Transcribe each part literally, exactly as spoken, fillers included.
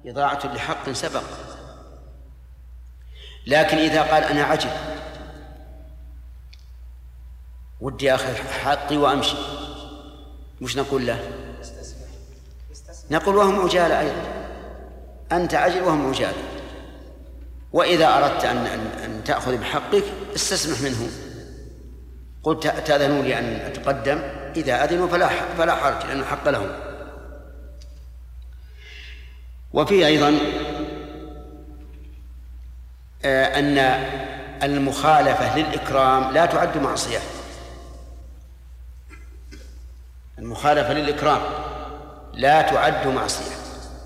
إضاعة لحق سبق. لكن إذا قال أنا عجل ودي أخذ حقي وأمشي، مش نقول له؟ نقول وهم عجالة أيضا، أنت عجل وهم عجالة. وإذا أردت أن, أن تأخذ بحقك استسمح منه، قلت تأذنوا لي أن أتقدم، إذا أذنوا فلا فلا حرج لأن الحق لهم. وفي أيضا أن المخالفة للإكرام لا تعد معصية. المخالفة للإكرام لا تعد معصية.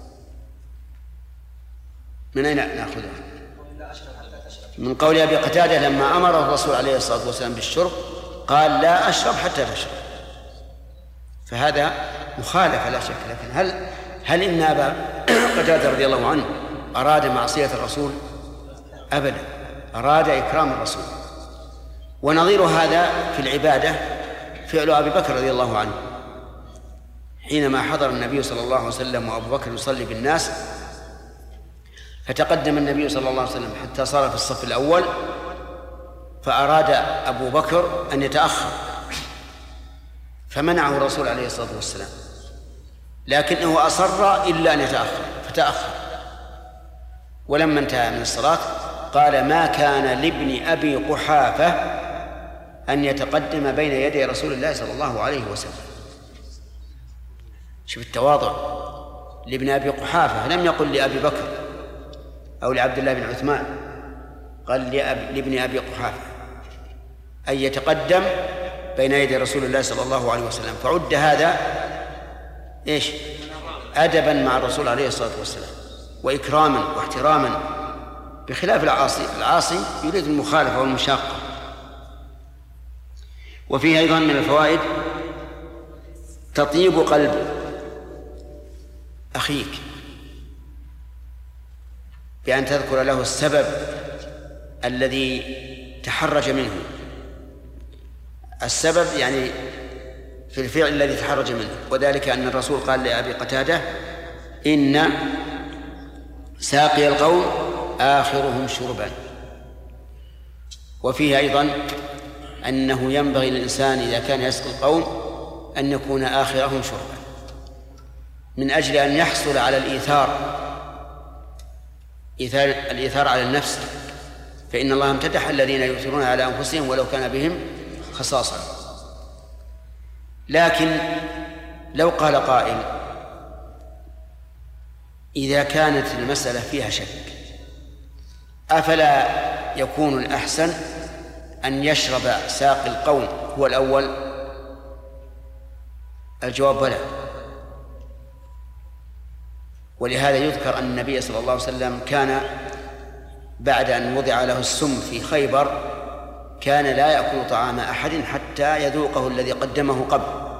من أين نأخذها؟ من قول أبي قتادة لما أمر الرسول عليه الصلاة والسلام بالشرب قال لا أشرب حتى تشرب، فهذا مخالفة لا شك. لكن هل هل إن أبا قتادة رضي الله عنه أراد معصية الرسول؟ أبدا، أراد إكرام الرسول. ونظير هذا في العبادة فعل أبي بكر رضي الله عنه حينما حضر النبي صلى الله عليه وسلم وأبو بكر يصلي بالناس، فتقدم النبي صلى الله عليه وسلم حتى صار في الصف الأول، فأراد أبو بكر أن يتأخر فمنعه الرسول عليه الصلاة والسلام، لكنه أصر إلا أن يتأخر فتأخر. ولما انتهى من الصلاة قال ما كان لابن أبي قحافة أن يتقدم بين يدي رسول الله صلى الله عليه وسلم. شوف التواضع، لابن أبي قحافة، لم يقل لأبي بكر أو لعبد الله بن عثمان، قال لابن أبي قحافة أن يتقدم بين يدي رسول الله صلى الله عليه وسلم. فعد هذا إيش؟ أدبا مع الرسول عليه الصلاة والسلام وإكراما واحتراما، بخلاف العاصي. العاصي يريد المخالفة والمشاقة. وفيه أيضا من الفوائد تطيب قلب أخيك بأن تذكر له السبب الذي تحرج منه، السبب يعني في الفعل الذي تحرج منه. وذلك أن الرسول قال لأبي قتادة إن ساقي القوم آخرهم شربا. وفيه أيضا أنه ينبغي للإنسان إذا كان يسقي القوم أن يكون آخرهم شربا، من أجل أن يحصل على الإيثار، إيثار الإيثار على النفس، فإن الله امتدح الذين يؤثرون على أنفسهم ولو كان بهم خصاصة. لكن لو قال قائل إذا كانت المسألة فيها شك أفلا يكون الأحسن أن يشرب ساقي القوم هو الأول؟ الجواب بلى. ولهذا يذكر أن النبي صلى الله عليه وسلم كان بعد أن وضع له السم في خيبر كان لا يأكل طعام أحد حتى يذوقه الذي قدمه قبل.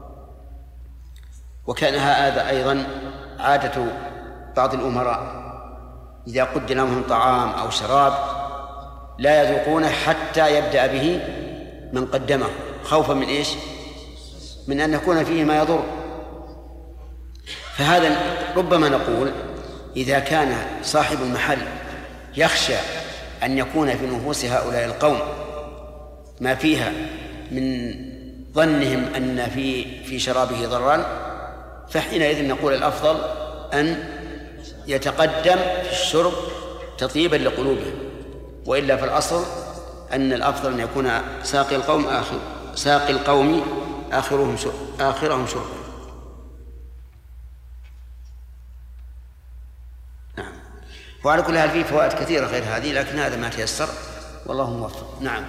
وكان هذا أيضا عادة بعض الأمراء، إذا قدم لهم طعام أو شراب لا يذوقونه حتى يبدأ به من قدمه، خوفا من إيش؟ من أن يكون فيه ما يضر. فهذا ربما نقول إذا كان صاحب المحل يخشى أن يكون في نفوس هؤلاء القوم ما فيها من ظنهم أن في في شرابه ضررا، فحينئذ نقول الأفضل أن يتقدم في الشرب تطيبا لقلوبهم، وإلا في الأصل أن الأفضل أن يكون ساقي القوم آخر ساقي القوم آخرهم شرب آخرهم شربا. نعم. وعلى كل حال فيه فوائد كثيرة غير هذه، لكن هذا ما تيسر والله موفق. نعم.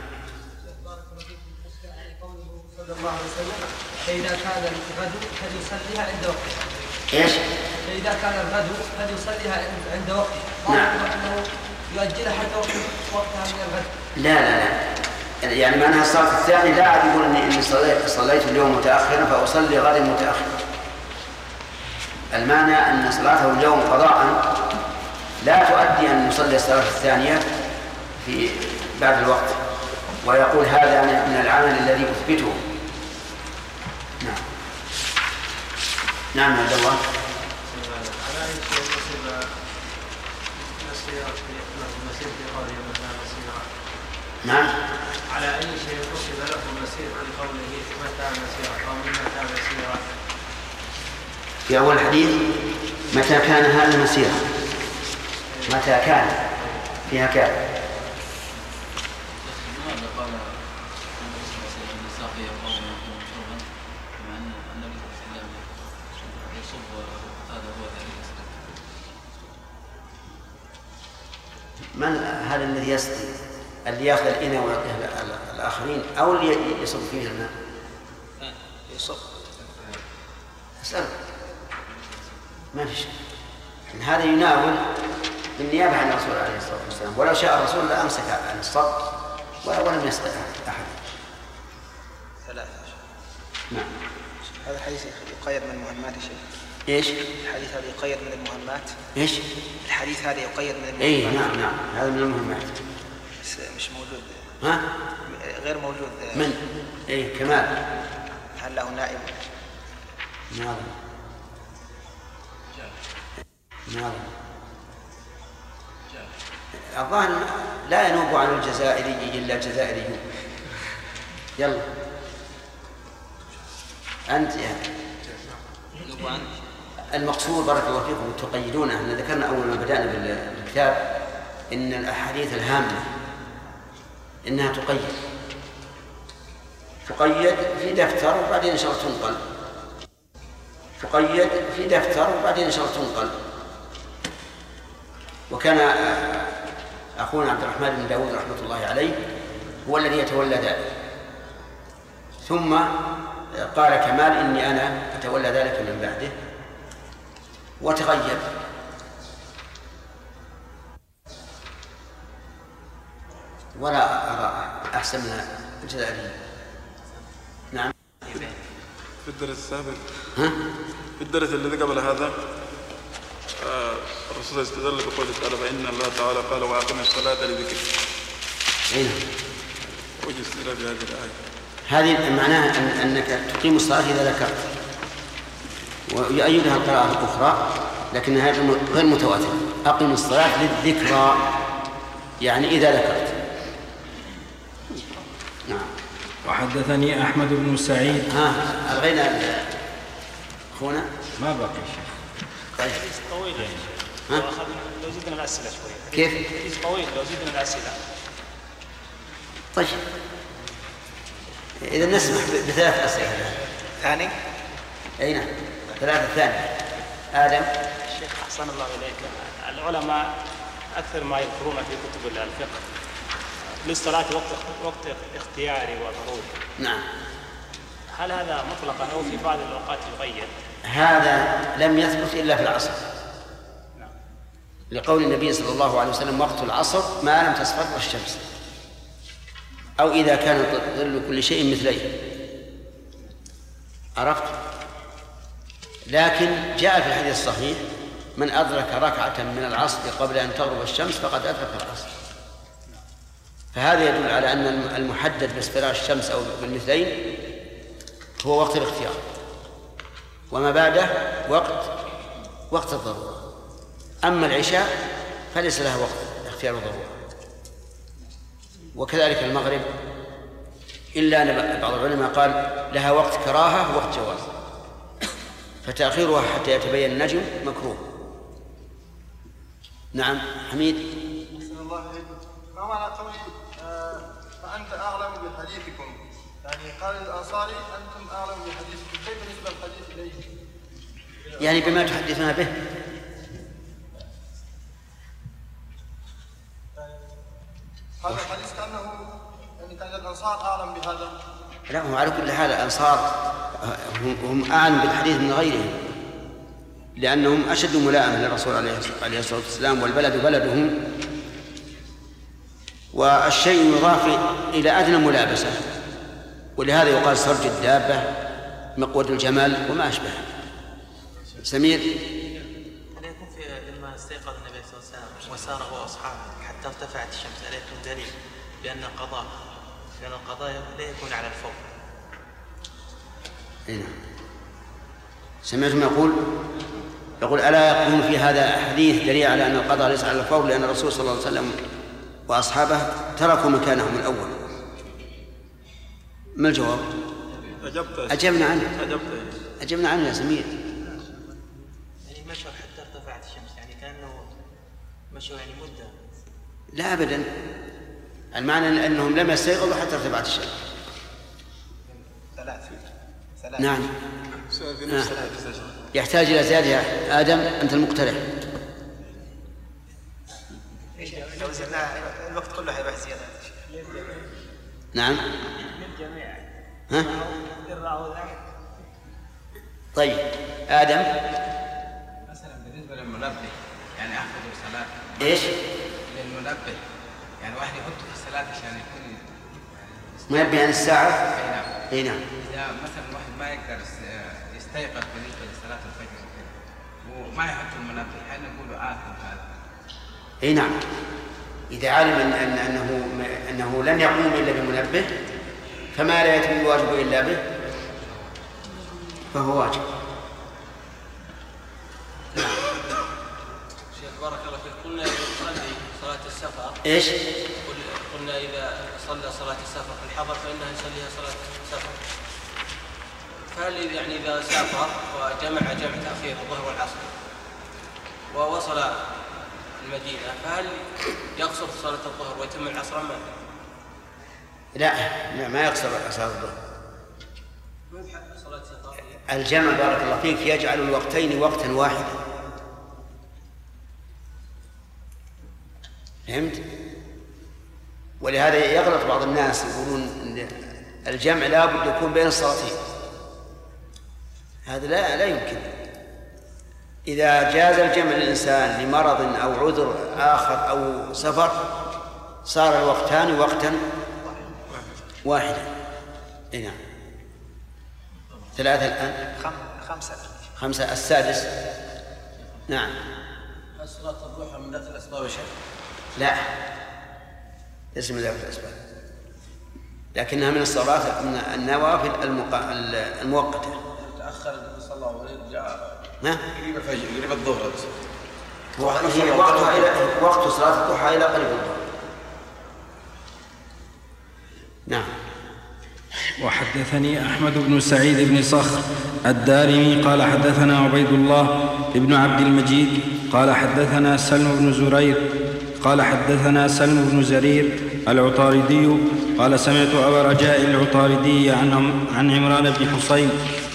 صلى الله عليه وسلم فإذا كان الغدو فليصليها عند وقتها. إيش؟ فإذا كان الغدو فليصليها عند وقتها. نعم. أنه يؤجلها حتى وقتها من الغد. لا لا لا، يعني معناها الصلاة الثانية لا أعد يقول إني صليت صليت اليوم متأخرا فأصلي غدا متأخرا. المعنى أن صلاته اليوم قضاء لا تؤدي أن يصلي الصلاة الثانية في بعد الوقت، ويقول هذا من العمل الذي أثبته. نعم. نعم عبد الله. على أي شيء نصب مسيرة في المسير في قوله متى مسيرة؟ نعم. على أي شيء نصب له المسير في قوله متى مسيرة أو من متى مسيرة؟ في أول الحديث متى كان هذا مسيرة، متى كان فيها كان. من هذا الذي يسقي؟ اللي ياخذ الإناء ويعطيه الآخرين أو اللي يصب فيه الماء؟ يصب. اسأل. ما في شيء. هذا يناول بالنيابة عن الرسول عليه الصلاة والسلام، ولو شاء الرسول لأمسك عن الصب ولم يسقي أحد. ثلاثة. نعم. هذا الحديث يقيد من المهمات شيء. ايش؟ الحديث هذا يقيد من المهمات. ايش؟ الحديث هذا يقيد من المهمات. اي نعم نعم هذا من المهمات. بس مش موجود. ها؟ غير موجود. من؟ اي كمال. هل له نائب؟ نعم. نعم. الظاهر لا ينوب عن الجزائري إلا الجزائريون. يلا أنت يعني. المقصود بارك الله فيكم تقيدون. احنا ذكرنا أول ما بدأنا بالكتاب إن الأحاديث الهامة إنها تقيد تقيد في دفتر وبعدين إن شاء الله تنقل، تقيد في دفتر وبعدين إن شاء الله تنقل. وكان أخونا عبد الرحمن بن داود رحمة الله عليه هو الذي يتولى ذلك، ثم قال كمال إني أنا أتولى ذلك من بعده وتغير. ولا أرى أحسن من الجزائريين. نعم. في الدرس السابق ها؟ في الدرس الذي قبل هذا آه الرسول استدل بقوله تعالى فإن الله تعالى قال وأقم الصلاة لذكري. أين؟ وجه استدلال بهذه الآية. هذه معناها أن أنك تقيم الصلاة إذا ذكرت، ويؤيدها القراءة الأخرى لكنها غير متواترة. أقم الصلاة للذكرى يعني إذا ذكرت. نعم. وحدثني أحمد بن سعيد. ها ألغينا أخونا؟ ما بقي شيء. طيب. طويل يا شيخ. لو زدنا الأسئلة شوي. كيف؟ حديث طويل لو زدنا الأسئلة. طيب. إذا نسمح بثلاث أسئلة. ثاني؟ أي نعم. ثلاثة ثانية. آدم. الشيخ أحسن الله إليك. العلماء أكثر ما يذكرون في كتب الفقه للصلاة وقت وقت اختياري وضروري. نعم. هل هذا مطلقا أو في بعض الأوقات يقيد؟ هذا لم يثبت إلا في العصر. نعم. لقول النبي صلى الله عليه وسلم وقت العصر ما لم تصفر الشمس أو إذا كان ظل كل شيء مثليه. عرفت؟ لكن جاء في الحديث الصحيح من أدرك ركعة من العصر قبل أن تغرب الشمس فقد أدرك العصر. فهذا يدل على أن المحدد باصفرار الشمس أو بالمثلين هو وقت الاختيار، وما بعده وقت وقت الضرورة. أما العشاء فليس لها وقت اختيار الضرورة، وكذلك المغرب إلا أن بعض العلماء قال لها وقت كراهة ووقت جواز، فتأخيرها حتى يتبين النجم مكروه. نعم. حميد. ما معنى قولي آه فأنت أعلم بحديثكم؟ يعني قال الأنصاري أنتم أعلم بحديثكم، كيف نسبة الحديث إليه؟ يعني بما تحدثون به. هذا الحديث كأنه يعني كان الأنصار أعلم بهذا. لا، هم على كل حال الأنصار هم أعلم بالحديث من غيرهم، لأنهم أشد ملائمة للرسول عليه الصلاة والسلام، والبلد بلدهم، والشيء يضاف إلى أدنى ملابسة، ولهذا يقال سرج الدابة مقود الجمل وما أشبه. سمير. ألا يكون في لما استيقظ النبي صلى الله عليه وسلم وسار هو وأصحابه حتى ارتفعت الشمس، ألا يكون دليل بأن القضاء لأن القضاء لا يكون على الفور؟ نعم. سمعتم يقول يقول ألا يكون في هذا حديث دليل على أن القضاء ليس على الفور لأن الرسول صلى الله عليه وسلم وأصحابه تركوا مكانهم الأول؟ ما الجواب؟ أجبت أجبنا عنه أجبت أجبنا عنه يا سمير. يعني مشوا حتى ارتفعت الشمس، يعني كأنه مشوا يعني مدة. لا أبدا، المعنى أنهم لم يستيقظوا حتى ارتفعت الشمس. ثلاث ثلاث نعم. نعم. يحتاج إلى زيادة. آدم أنت المقترح. لو زدنا الوقت كله حيروح زيادة. نعم. للجميع. ها؟ طيب آدم. مثلا بالنسبة للمنبه يعني أحفظ الصلاة. إيش؟ للمنبه يعني واحد يحطه في الصلاة عشان يكون منبه عن الساعة؟ أي نعم. أي نعم. إذا مثلا واحد ما يقدر يستيقظ بالنسبة لصلاة الفجر وكذا وما يحط المنبه هل نقول آثم هذا؟ أي نعم. إذا علم أن أنه أنه لن يقوم إلا بمنبه فما لا يتم الواجب إلا به فهو واجب. شيخ بارك الله فيك، قلنا إذا صلي صلاة السفر إيش؟ قلنا إذا صلى صلاة السفر في الحضر فإنها يصليها صلاة السفر، فهل يعني إذا سافر وجمع جمع تأخير الظهر والعصر ووصل المدينة فهل يقصر صلاة الظهر ويتم العصر أم لا ما يقصر صلاة الظهر. الجمع بارك الله فيك يجعل الوقتين وقتا واحدا. فهمت؟ ولهذا يغلط بعض الناس يقولون الجمع لا بد يكون بين الصلاتين. هذا لا لا يمكن. إذا جاز الجمع للإنسان لمرض أو عذر آخر أو سفر صار الوقتان وقتا واحدا. نعم. ثلاثة الآن. خمسة. خمسة. السادس. نعم. هل صلاة الضحى من ذات الأسباب شيء؟ لا ليس من ذات الأسباب، لكنها من الصلاة من النوافل المؤقتة. تأخر النبي صلى الله عليه وسلم جاء ما؟ قريب الفجر قريب الظهر. هي وقتها إلى وقت صلاة الضحى إلى قريب الظهر. نعم. وحدثني أحمد بن سعيد بن صخر الدارمي قال حدثنا عبيد الله بن عبد المجيد قال حدثنا سلم بن زرير قال حدثنا سلم بن زرير العطاردي قال سمعت أبا رجاء العطاردي عن عن عمران بن حصين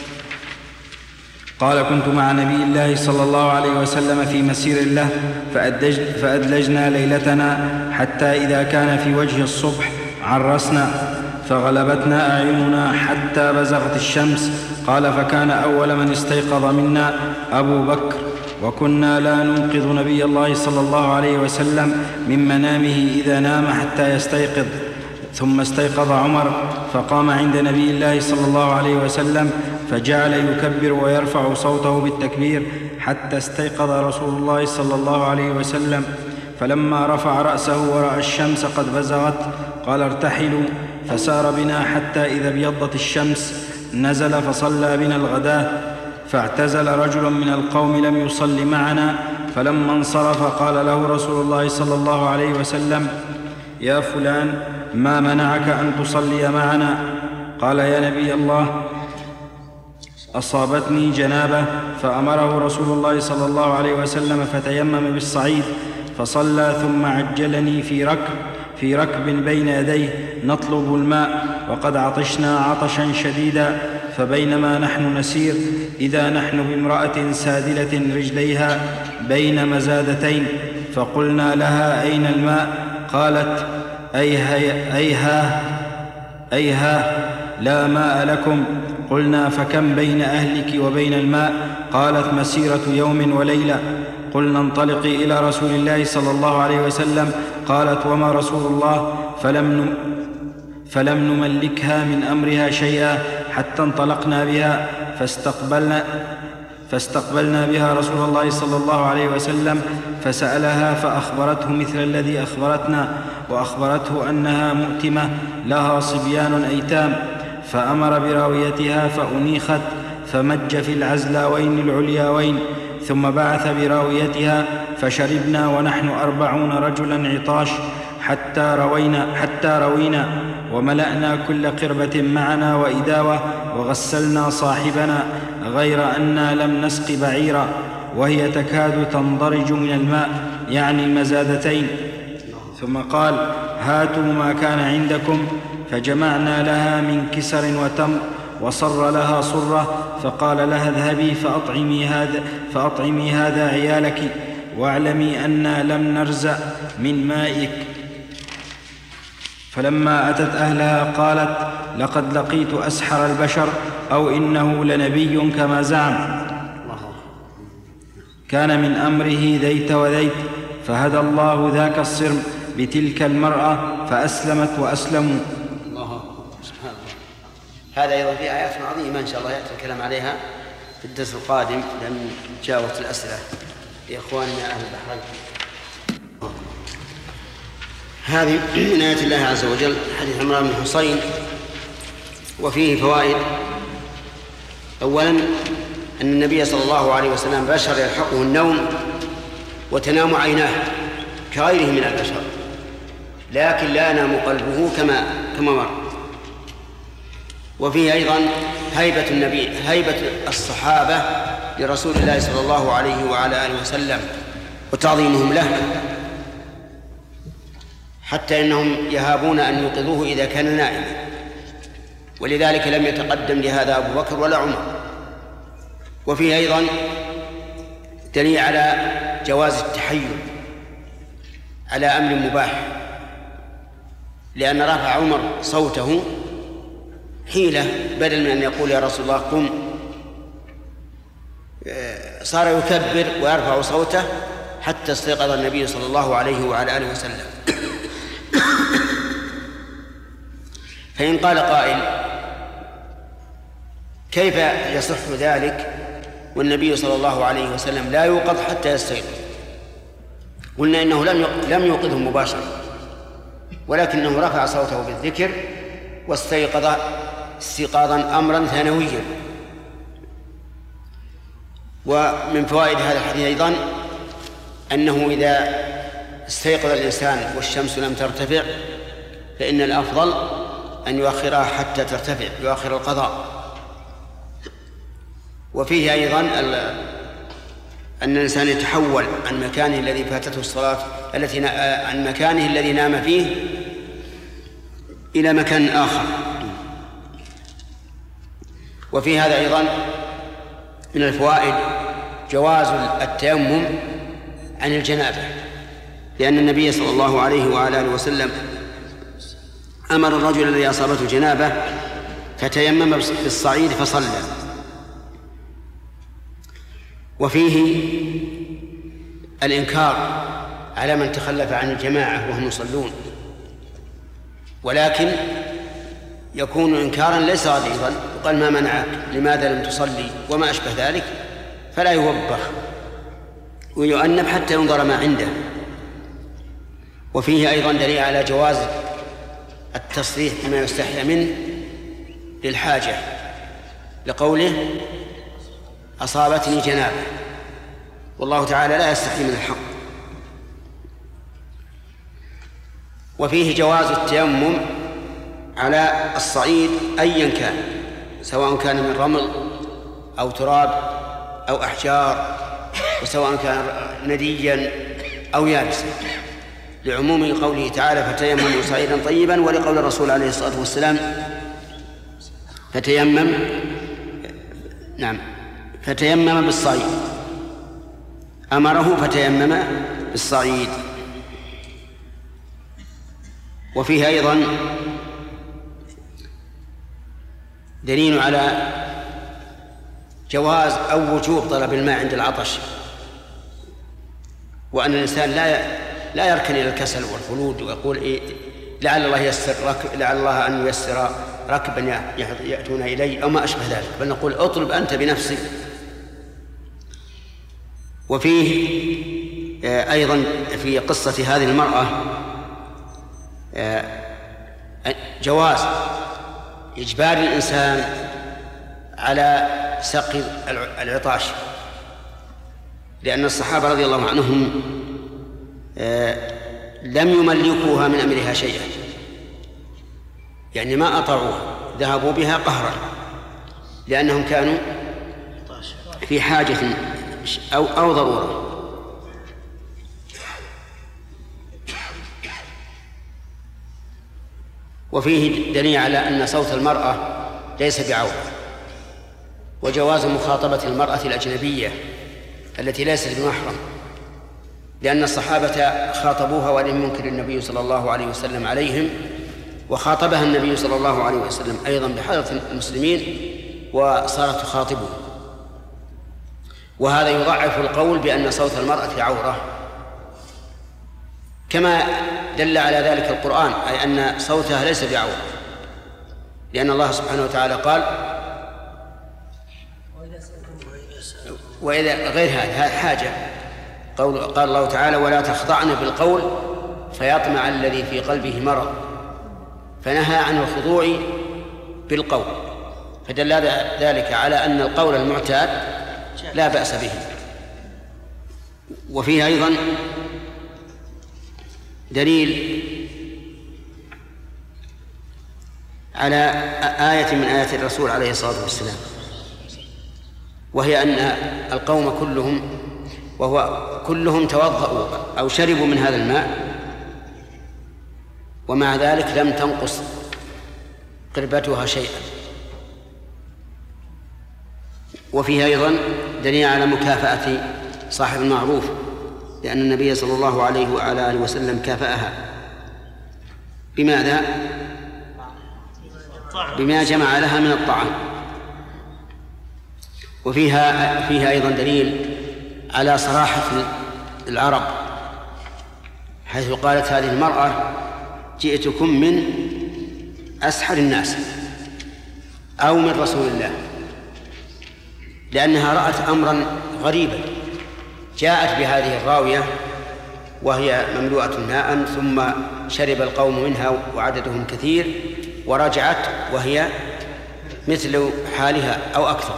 قال كنت مع نبي الله صلى الله عليه وسلم في مسير له فأدلجنا ليلتنا حتى إذا كان في وجه الصبح عرسنا فغلبتنا أعيننا حتى بزغت الشمس. قال فكان أول من استيقظ منا أبو بكر وكنا لا ننقذ نبي الله صلى الله عليه وسلم من منامه إذا نام حتى يستيقظ. ثم استيقظ عمر فقام عند نبي الله صلى الله عليه وسلم فجعل يكبر ويرفع صوته بالتكبير حتى استيقظ رسول الله صلى الله عليه وسلم. فلما رفع رأسه ورأى الشمس قد بزغت قال ارتحلوا فسار بنا حتى إذا ابيضت الشمس نزل فصلى بنا الغداة فاعتزل رجل من القوم لم يصل معنا فلما انصرف قال له رسول الله صلى الله عليه وسلم يا فلان ما منعك أن تصلي معنا؟ قال يا نبي الله أصابتني جنابة. فأمره رسول الله صلى الله عليه وسلم فتيمم بالصعيد فصلى ثم عجلني في ركب في ركب بين يديه نطلب الماء وقد عطشنا عطشا شديدا فبينما نحن نسير إذا نحن بامرأة سادلة رجليها بين مزادتين فقلنا لها أين الماء؟ قالت أيها أيها أيها لا ماء لكم. قلنا فكم بين أهلك وبين الماء؟ قالت مسيرة يوم وليلة. قلنا انطلقي إلى رسول الله صلى الله عليه وسلم. قالت وما رسول الله؟ فلم فلم نملكها من أمرها شيئا حتى انطلقنا بها فاستقبلنا فاستقبلنا بها رسول الله صلى الله عليه وسلم فسألها فأخبرته مثل الذي أخبرتنا وأخبرته أنها مؤتمة لها صبيان أيتام فأمر براويتها فأنيخت فمج في العزلاوين العلياوين، ثم بعث براويتها فشربنا ونحن أربعون رجلا عطاش حتى روينا, حتى روينا وملأنا كل قربة معنا وإداوة، وغسلنا صاحبنا غير أننا لم نسق بعيرا وهي تكاد تنضرج من الماء، يعني المزادتين. ثم قال: هاتوا ما كان عندكم، فجمعنا لها من كسر وتمر، وصر لها صرة، فقال لها: اذهبي فأطعمي هذا, فأطعمي هذا عيالك، واعلمي أنا لم نرزأ من مائك. فلما أتت أهلها قالت: لقد لقيت أسحر البشر، أو إنه لنبي كما زعم. كان من أمره ذيت وذيت، فهدى الله ذاك الصرم بتلك المرأة فأسلمت وأسلموا. الله سبحانه. هذا أيضا في آيات عظيمة إن شاء الله يأتي الكلام عليها في الدرس القادم، لأن جاوبت الأسئلة لإخواننا أهل البحرين. هذه من آيات الله عز وجل حديث عمران بن حصين، وفيه فوائد. أولا أن النبي صلى الله عليه وسلم بشر يلحقه النوم وتنام عيناه كغيره من البشر، لكن لا ينام قلبه كما كما مر. وفيه أيضا هيبة النبي هيبة الصحابة لرسول الله صلى الله عليه وعلى آله وسلم وتعظيمهم له، حتى إنهم يهابون أن يوقظوه إذا كان نائما، ولذلك لم يتقدم لهذا أبو بكر ولا عمر. وفيه أيضا دليل على جواز التحيل على أمر مباح، لأن رفع عمر صوته حيلة، بدل من أن يقول يا رسول الله قم، صار يكبر ويرفع صوته حتى استيقظ النبي صلى الله عليه وعلى آله وسلم. فإن قال قائل: كيف يصح ذلك والنبي صلى الله عليه وسلم لا يوقظ حتى يستيقظ؟ قلنا إنه لم يوقظه مباشرة، ولكنه رفع صوته بالذكر واستيقظ استيقاظا أمرا ثانويا. ومن فوائد هذا الحديث أيضا أنه إذا استيقظ الإنسان والشمس لم ترتفع فإن الأفضل أن يؤخرها حتى ترتفع، يؤخر القضاء. وفيه أيضا أن الإنسان يتحول عن مكانه الذي فاتته الصلاة التي عن مكانه الذي نام فيه إلى مكان آخر. وفي هذا أيضا من الفوائد جواز التيمم عن الجنابة، لأن النبي صلى الله عليه وعلى آله وسلم أمر الرجل الذي أصابته جنابة فتيمم بالصعيد فصلى. وفيه الإنكار على من تخلف عن الجماعة وهم يصلون، ولكن يكون إنكارا ليس غليظا، وقال ما منعك، لماذا لم تصلي، وما أشبه ذلك، فلا يوبخ ويؤنب حتى ينظر ما عنده. وفيه أيضا دليل على جواز التصريح بما يستحيا منه للحاجة، لقوله أصابتني جنابة، والله تعالى لا يستحي من الحق. وفيه جواز التيمم على الصعيد أيا كان، سواء كان من رمل أو تراب أو أحجار، وسواء كان نديا أو يابسا، لعموم قوله تعالى فتيمموا صعيدا طيبا، ولقول الرسول عليه الصلاة والسلام فتيمم نعم فتيمم بالصعيد، أمره فتيمم بالصعيد. وفيه أيضا دليل على جواز أو وجوب طلب الماء عند العطش، وأن الإنسان لا لا يركن إلى الكسل والخلود ويقول إيه لعل الله ييسر ركب لعل الله أن ييسر ركبا يأتون إلي أو ما أشبه ذلك، بل نقول اطلب أنت بنفسك. وفيه أيضا في قصة هذه المرأة جواز إجبار الإنسان على سقي العطاش، لأن الصحابة رضي الله عنهم لم يملكوها من أمرها شيئا، يعني ما أطاعوها، ذهبوا بها قهرا لأنهم كانوا في حاجة أو, أو ضرورة. وفيه دليل على أن صوت المرأة ليس بعورة، وجواز مخاطبة المرأة الأجنبية التي ليست بمحرم، لأن الصحابة خاطبوها ولم ينكر النبي صلى الله عليه وسلم عليهم، وخاطبها النبي صلى الله عليه وسلم أيضا بحضرة المسلمين وصارت تخاطبه، وهذا يضعف القول بأن صوت المرأة عورة، كما دل على ذلك القرآن، أي أن صوتها ليس بعورة، لأن الله سبحانه وتعالى قال وإذا غير هذا حاجة، قال الله تعالى ولا تخضعن بالقول فيطمع الذي في قلبه مرض، فنهى عن الخضوع بالقول، فدل ذلك على أن القول المعتاد لا بأس به. وفيه أيضا دليل على آية من آيات الرسول عليه الصلاة والسلام، وهي أن القوم كلهم وهو كلهم توضأوا أو شربوا من هذا الماء، ومع ذلك لم تنقص قربتها شيئا. وفيه أيضا دليل على مكافأة صاحب المعروف، لأن النبي صلى الله عليه وعلى آله وسلم كافأها بماذا؟ بما جمع لها من الطعام. وفيها فيها أيضا دليل على صراحة العرب، حيث قالت هذه المرأة جئتكم من أسحر الناس أو من رسول الله، لأنها رأت أمرا غريبا، جاءت بهذه الراوية وهي مملوءة ماء، ثم شرب القوم منها وعددهم كثير، ورجعت وهي مثل حالها أو أكثر،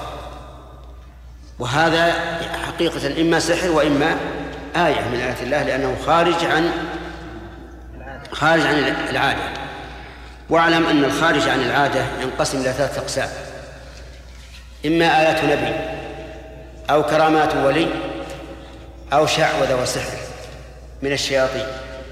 وهذا حقيقة إما سحر وإما آية من آيات الله، لأنه خارج عن خارج عن العادة. واعلم أن الخارج عن العادة ينقسم إلى ثلاثة أقسام: إما آيات نبي أو كرامات ولي أو شعوذة وسحر من الشياطين.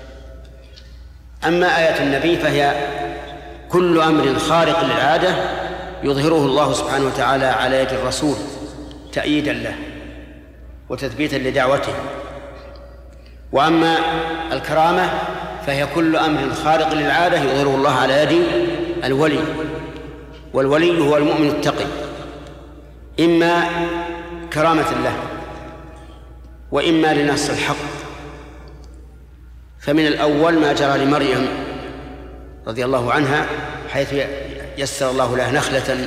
أما آيات النبي فهي كل أمر خارق للعادة يظهره الله سبحانه وتعالى على يد الرسول تأييدا له وتثبيتا لدعوته. وأما الكرامة فهي كل أمر خارق للعادة يظهره الله على يد الولي، والولي هو المؤمن التقي، إما كرامة له وإما لنص الحق. فمن الأول ما جرى لمريم رضي الله عنها، حيث يسر الله لها نخلة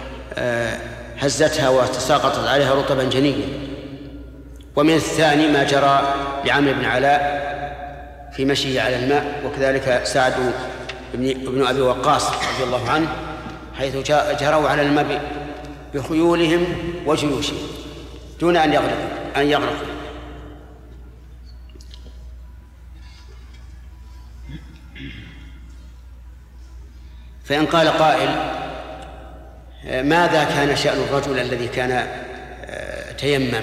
هزتها وتساقطت عليها رطبا جنيا. ومن الثاني ما جرى لعمرو بن علاء في مشيه على الماء، وكذلك سعد بن أبي وقاص رضي الله عنه، حيث جروا على الماء بخيولهم وجيوشهم دون أن يغرقوا أن يغرقوا. فإن قال قائل ماذا كان شأن الرجل الذي كان تيمم؟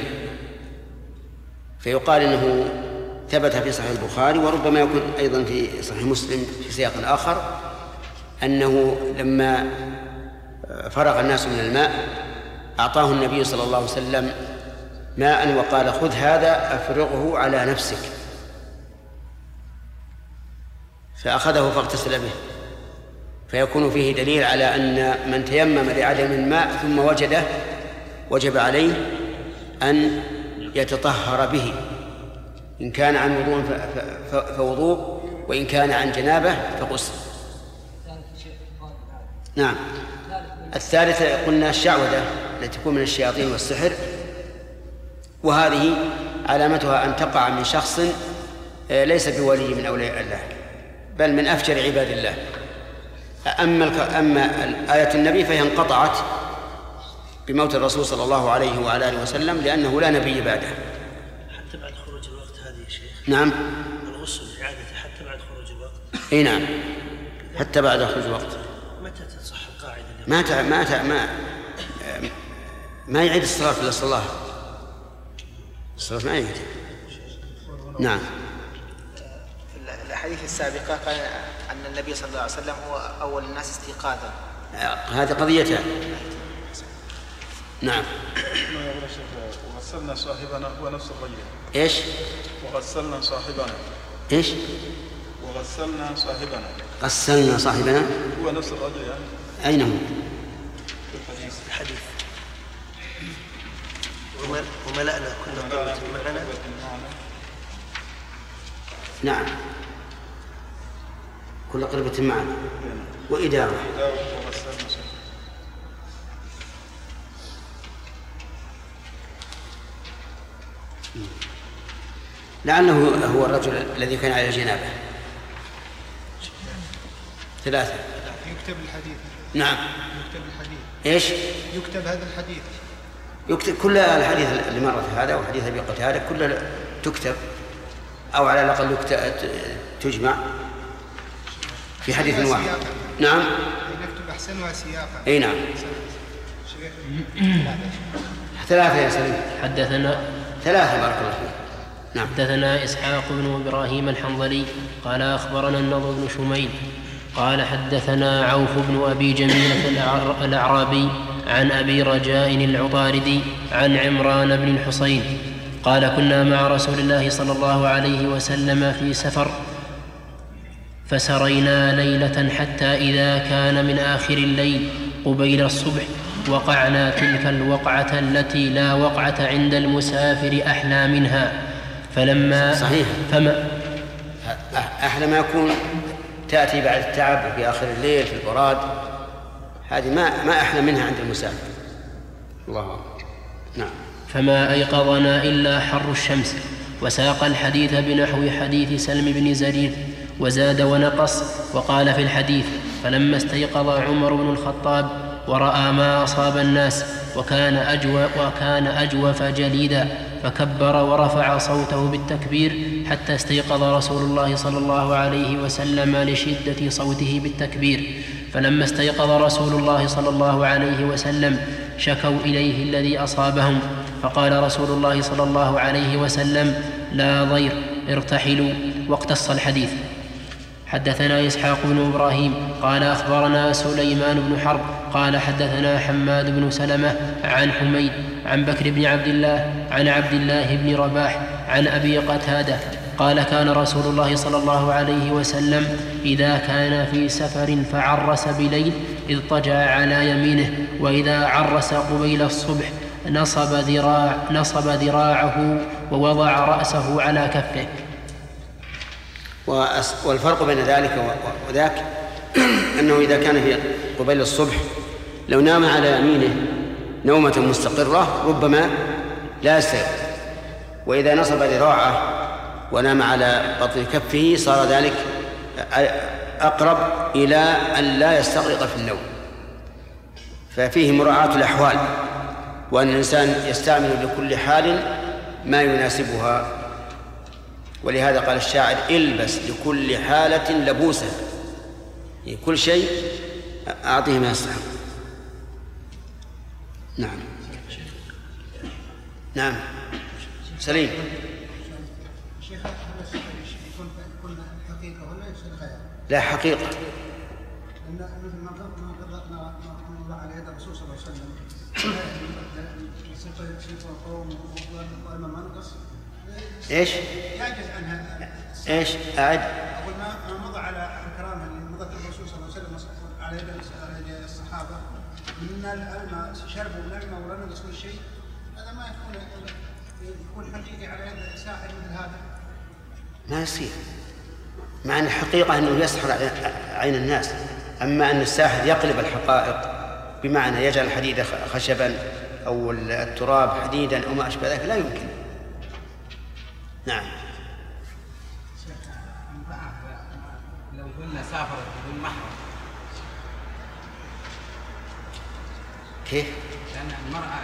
فيقال إنه ثبت في صحيح البخاري، وربما يكون أيضا في صحيح مسلم في سياق آخر، أنه لما فرغ الناس من الماء أعطاه النبي صلى الله عليه وسلم ماء وقال خذ هذا أفرغه على نفسك، فأخذه فاغتسل به. فيكون فيه دليل على أن من تيمم لعدم الماء ثم وجده وجب عليه أن يتطهر به، إن كان عن وضوء فوضوء، وإن كان عن جنابة فغسل. نعم. الثالث قلنا الشعوذة التي تكون من الشياطين والسحر، وهذه علامتها أن تقع من شخص ليس بولي من أولياء الله، بل من أفجر عباد الله. أما أما آية النبي فهي انقطعت بموت الرسول صلى الله عليه وعلى آله وسلم، لأنه لا نبي بعده. حتى بعد خروج الوقت هذه يا شيخ؟ نعم. الغسل إعادته حتى بعد خروج الوقت؟ اي نعم، حتى بعد خروج الوقت. متى تصح القاعدة؟ ما تع... ما تع... ما ما يعيد الصلاة إلا الصلاة، الصلاة ما يعيد. نعم. في الأحاديث السابقة قال أن النبي صلى الله عليه وسلم هو أول الناس استيقاظا. هذه قضيتان. نعم. وغسلنا صاحبنا هو نفس الرجل. ايش؟ وغسلنا صاحبنا. ايش؟ وغسلنا صاحبنا. غسلنا صاحبنا هو نفس الرجل يعني. أين هو؟ الحديث. وملأنا كل قربة معنا. نعم، كل قربة معنا وإدارة. لعله هو الرجل الذي كان على الجنابة. ثلاثة. يكتب الحديث. نعم. يكتب الحديث. ايش؟ يكتب هذا الحديث. يكتب كل الحديث اللي مرت هذا وحديث أبي قتادة كلها تكتب، أو على الأقل تجمع في حديث واحد. نعم. نكتب أحسنها سياقا. أي نعم. ثلاثة يا سليم. حدثنا ثلاثة بارك الله فيك. نعم. حدثنا إسحاق بن إبراهيم الحنظلي قال أخبرنا النضر بن شميل قال حدثنا عوف بن أبي جميلة الأعرابي عن أبي رجاء العطاردي عن عمران بن الحصين قال كنا مع رسول الله صلى الله عليه وسلم في سفر فسرينا ليلة حتى إذا كان من آخر الليل قبيل الصبح وقعنا تلك الوقعة التي لا وقعة عند المسافر أحلى منها فلما صحيح. فما أحلى ما يكون تأتي بعد التعب في آخر الليل في البراد، هذه ما ما أحلى منها عند المسافر. الله أكبر. نعم. فما أيقظنا إلا حر الشمس. وساق الحديث بنحو حديث سلم بن زرير وزاد ونقص وقال في الحديث فلما استيقظ عمر بن الخطاب ورأى ما أصاب الناس وكان أجوف, وكان أجوف جليدا فكبر ورفع صوته بالتكبير حتى استيقظ رسول الله صلى الله عليه وسلم لشدة صوته بالتكبير. فلما استيقظ رسول الله صلى الله عليه وسلم شكوا إليه الذي أصابهم فقال رسول الله صلى الله عليه وسلم لا ضير ارتحلوا واقتص الحديث. حدثنا إسحاق بن إبراهيم قال أخبرنا سليمان بن حرب قال حدثنا حماد بن سلمة عن حميد عن بكر بن عبد الله عن عبد الله بن رباح عن أبي قتادة قال كان رسول الله صلى الله عليه وسلم إذا كان في سفر فعرس بليل اضطجع على يمينه وإذا عرس قبيل الصبح نصب, ذراع نصب ذراعه ووضع رأسه على كفه. والفرق بين ذلك وذاك أنه إذا كان في قبيل الصبح لو نام على يمينه نومة مستقرة ربما لا يستيقظ، وإذا نصب ذراعه ونام على بطن كفه صار ذلك أقرب إلى أن لا يستغرق في النوم. ففيه مراعاة الأحوال، وأن الإنسان يستعمل لكل حال ما يناسبها. ولهذا قال الشاعر البس لكل حالة لبوسا، كل شيء أعطيه ما يستحق. نعم. نعم سليم. شيخ يكون يكون حقيقة ولا يصير غير؟ لا حقيقة. لأن مثل ما قرأنا ما على يد الرسول صلى الله عليه وسلم يصير قوم وما ما نقص. إيش؟ يعجز عنها. إيش؟ أعد. أقول ما مضى على الكرامة اللي مضت الرسول صلى الله عليه وسلم على يد الصحابة من الماء شربوا من الماء ولا نقص كل شيء، هذا ما يكون يكون حقيقي على يد ساحر مثل هذا. ما يصير، مع أن الحقيقة أنه يسحر عين الناس، أما أن الساحر يقلب الحقائق بمعنى يجعل الحديد خشبا أو التراب حديدا أو ما أشبه ذلك لا يمكن. نعم. لو قلنا سافر بدون محرم كيف؟ لا لأن المرأة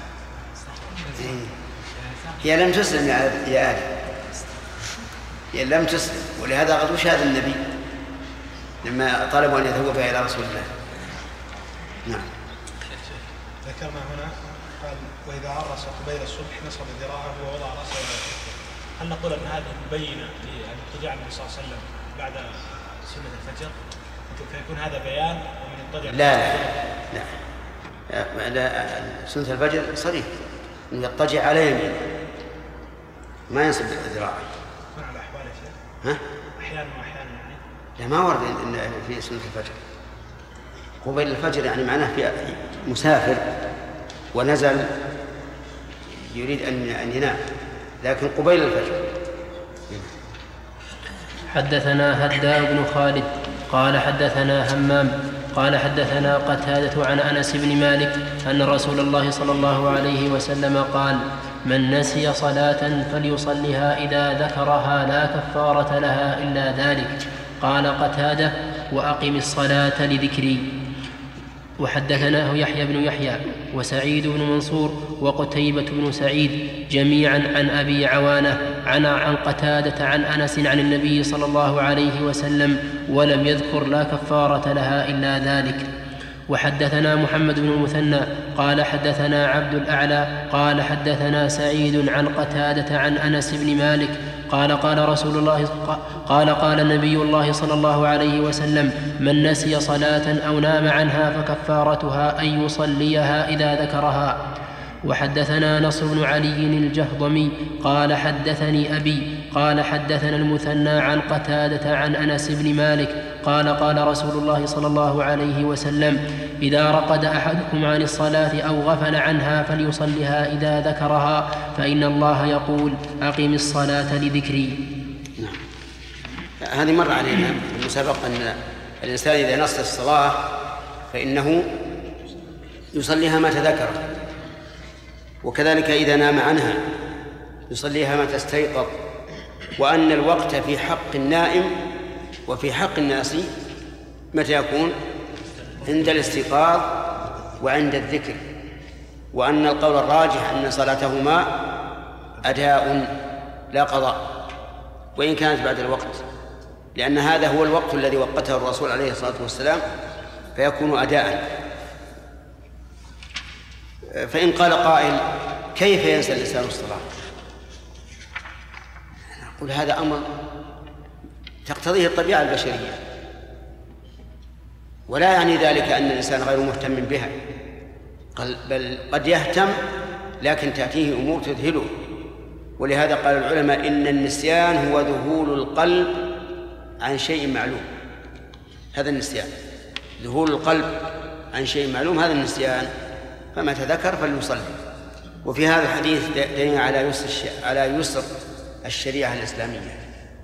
هي لم تسلم يا يا آدم، هي لم تسلم، ولهذا قد شهد النبي لما طلبوا أن يذهبوا بها إلى رسول الله. نعم. ذكرنا هنا قال وإذا عرس قبيل الصبح نصب ذراعه ووضع رأسه على كتفه، هل نقول أن هذه مبينة لاتجاه النبي صلى الله عليه وسلم بعد سنة الفجر فيكون هذا بيان ومن يضطجع؟ لا لا لا سنة الفجر صريح أن يضطجع على يمين ما ينصب ذراعه. ما على أحوال يا شيخ؟ ها؟ أحيانا وأحيانا يعني؟ لا ما ورد إن في سنة الفجر. قبيل الفجر يعني معناه في مسافر ونزل يريد أن أن ينام، لكن قبيل الفجر. حدثنا هداء بن خالد قال حدثنا همام قال حدثنا قتادة عن أنس بن مالك أن رسول الله صلى الله عليه وسلم قال: من نسي صلاة فليصلها إذا ذكرها لا كفارة لها إلا ذلك. قال قتادة: وأقم الصلاة لذكري. وحدثناه يحيى بن يحيى وسعيد بن منصور وقتيبة بن سعيد جميعا عن أبي عوانة عن عن قتادة عن أنس عن النبي صلى الله عليه وسلم ولم يذكر لا كفارة لها إلا ذلك. وحدثنا محمد بن المثنى قال حدثنا عبد الأعلى قال حدثنا سعيد عن قتادة عن أنس بن مالك قال قال رسول الله قال قال نبي الله صلى الله عليه وسلم: من نسي صلاة أو نام عنها فكفارتها أن يصليها إذا ذكرها. وحدثنا نصر بن علي الجهضمي قال حدثني أبي قال حدثنا المثنى عن قتادة عن أنس بن مالك قال قال رسول الله صلى الله عليه وسلم: إذا رقد أحدكم عن الصلاة أو غفل عنها فليصلها إذا ذكرها، فإن الله يقول: أقم الصلاة لذكري. نعم. هذه مر علينا من سبق أن الإنسان إذا نسي الصلاة فإنه يصليها ما تذكر، وكذلك إذا نام عنها يصليها ما تستيقظ، وأن الوقت في حق النائم وفي حق الناس متى يكون؟ عند الاستيقاظ وعند الذكر، وأن القول الراجح أن صلاتهما أداء لا قضاء وإن كانت بعد الوقت، لأن هذا هو الوقت الذي وقته الرسول عليه الصلاة والسلام فيكون أداء. فإن قال قائل: كيف ينسى الإنسان الصلاة؟ نقول هذا أمر تقتضيه الطبيعة البشرية، ولا يعني ذلك أن الإنسان غير مهتم بها، بل قد يهتم لكن تأتيه أمور تذهله. ولهذا قال العلماء: إن النسيان هو ذهول القلب عن شيء معلوم. هذا النسيان، ذهول القلب عن شيء معلوم، هذا النسيان. فما تذكر فليصلي. وفي هذا الحديث دليل على يسر على يسر الشريعة الإسلامية،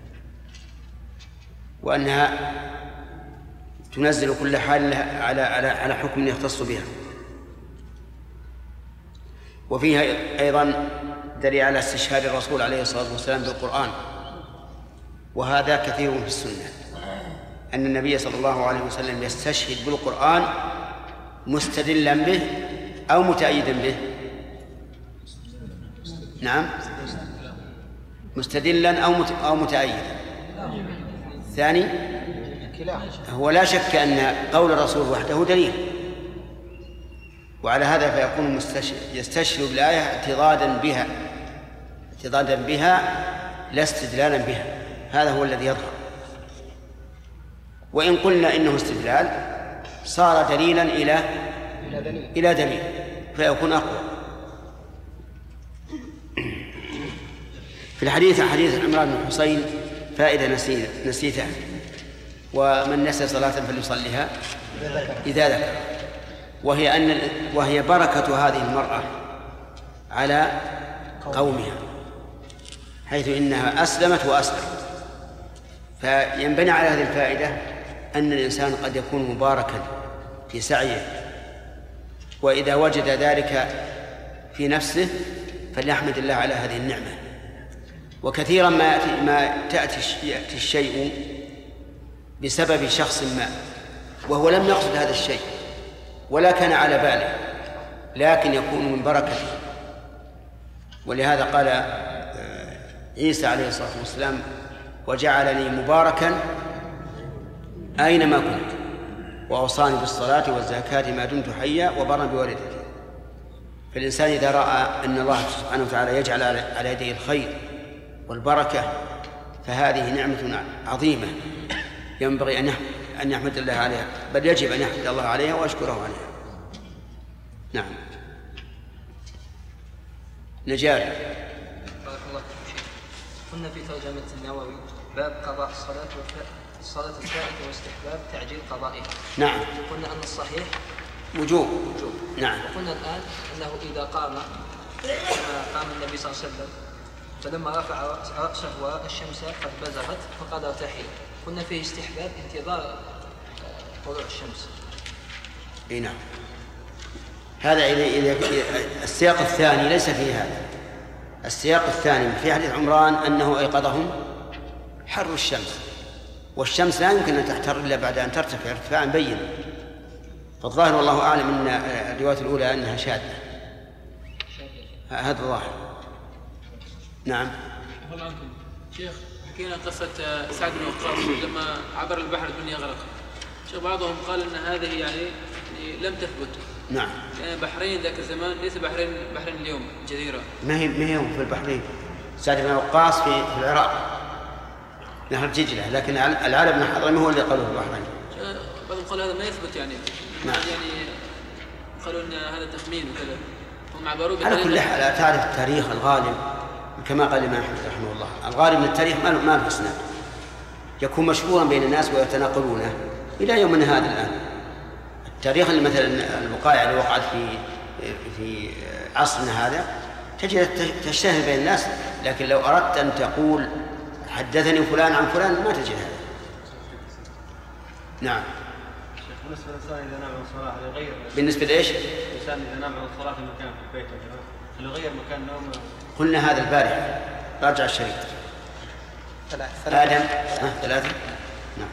وأنها تنزل كل حال على على على حكم يختص بها. وفيها أيضا دليل على استشهاد الرسول عليه الصلاة والسلام بالقرآن، وهذا كثير في السنة، أن النبي صلى الله عليه وسلم يستشهد بالقرآن مستدلا به أو متأيدا به. نعم، مستدلا أو أو متأيدا. ثاني، هو لا شك أن قول الرسول وحده دليل، وعلى هذا فيكون يستشهد بالآية اعتضادا بها اعتضادا بها لا استدلالا بها. هذا هو الذي يظهر. وإن قلنا إنه استدلال صار دليلا إلى إلى دليل فيكون أقوى. في الحديث حديث عمران بن حسين فائدة نسيتها: ومن نسي صلاة فليصليها إذا ذكر، وهي أن وهي بركة هذه المرأة على قومها، حيث إنها أسلمت وأسلمت. فينبني على هذه الفائدة أن الإنسان قد يكون مباركا في سعيه، وإذا وجد ذلك في نفسه فليحمد الله على هذه النعمة. وكثيرا ما يأتي, ما تأتي يأتي الشيء بسبب شخص ما وهو لم يقصد هذا الشيء ولا كان على باله، لكن يكون من بركته. ولهذا قال عيسى عليه الصلاة والسلام وجعلني مباركا أينما كنت وأوصاني بالصلاة والزكاة ما دمت حيا وبرا بوالدتي. فالإنسان إذا رأى أن الله سبحانه وتعالى يجعل على يديه الخير والبركة فهذه نعمة عظيمة ينبغي أن يحمد الله عليها، بل يجب أن يحمد الله عليها ويشكره عليها. نعم. نجار. بارك الله فيك. قلنا في ترجمة النووي باب قضاء الصلاة الصلاة الفائتة واستحباب تعجيل قضائها. نعم. قلنا أن الصحيح وجوب. وجوب. نعم. وقلنا الآن أنه إذا قام كما قام النبي صلى الله عليه وسلم فلما رفع رأسه والشمس قد بزغت فقد ارتحل، قلنا فيه استحباب انتظار طلوع الشمس. اي نعم. هذا إذا السياق الثاني ليس فيه هذا. السياق الثاني في حديث عمران أنه أيقظهم حر الشمس، والشمس لا يمكن أن تحتر إلا بعد أن ترتفع ارتفاعا بينا. فالظاهر والله أعلم أن الرواية الأولى أنها شاذة، هذا الظاهر. نعم. الله عنكم شيخ، حكينا قصة سعد بن وقاص لما عبر البحر بدون يغرق. شيخ بعضهم قال أن هذه يعني لم تثبت. نعم. يعني بحرين ذاك الزمان ليس بحرين بحرين اليوم جزيرة. ما هي ما هي في البحرين. سعد بن وقاص في, في العراق نهر دجلة، لكن العرب بن حضرمي هو اللي قالوا في البحرين. بعضهم قال هذا ما يثبت يعني. نعم. يعني قالوا أن هذا تخمين وكذا. هم عبروا على كل حال لا تعرف التاريخ الغالب كما قال الإمام أحمد رحمه الله، الغالب من التاريخ ما له إسناد، يكون مشهورا بين الناس ويتناقلونه إلى يومنا هذا الآن. التاريخ اللي مثلا الوقائع اللي وقعت في في عصرنا هذا تجد تشتهر بين الناس، لكن لو أردت أن تقول حدثني فلان عن فلان ما تجد هذا. نعم. بالنسبة للإنسان إذا نام عن الصلاة لغير بالنسبة لإيش؟ الإنسان إذا نام عن الصلاة في مكان في البيت لغير مكان نوم. قلنا هذا البارحة، راجع الشريط. ثلاثة. آدم ها ثلاثة. نعم.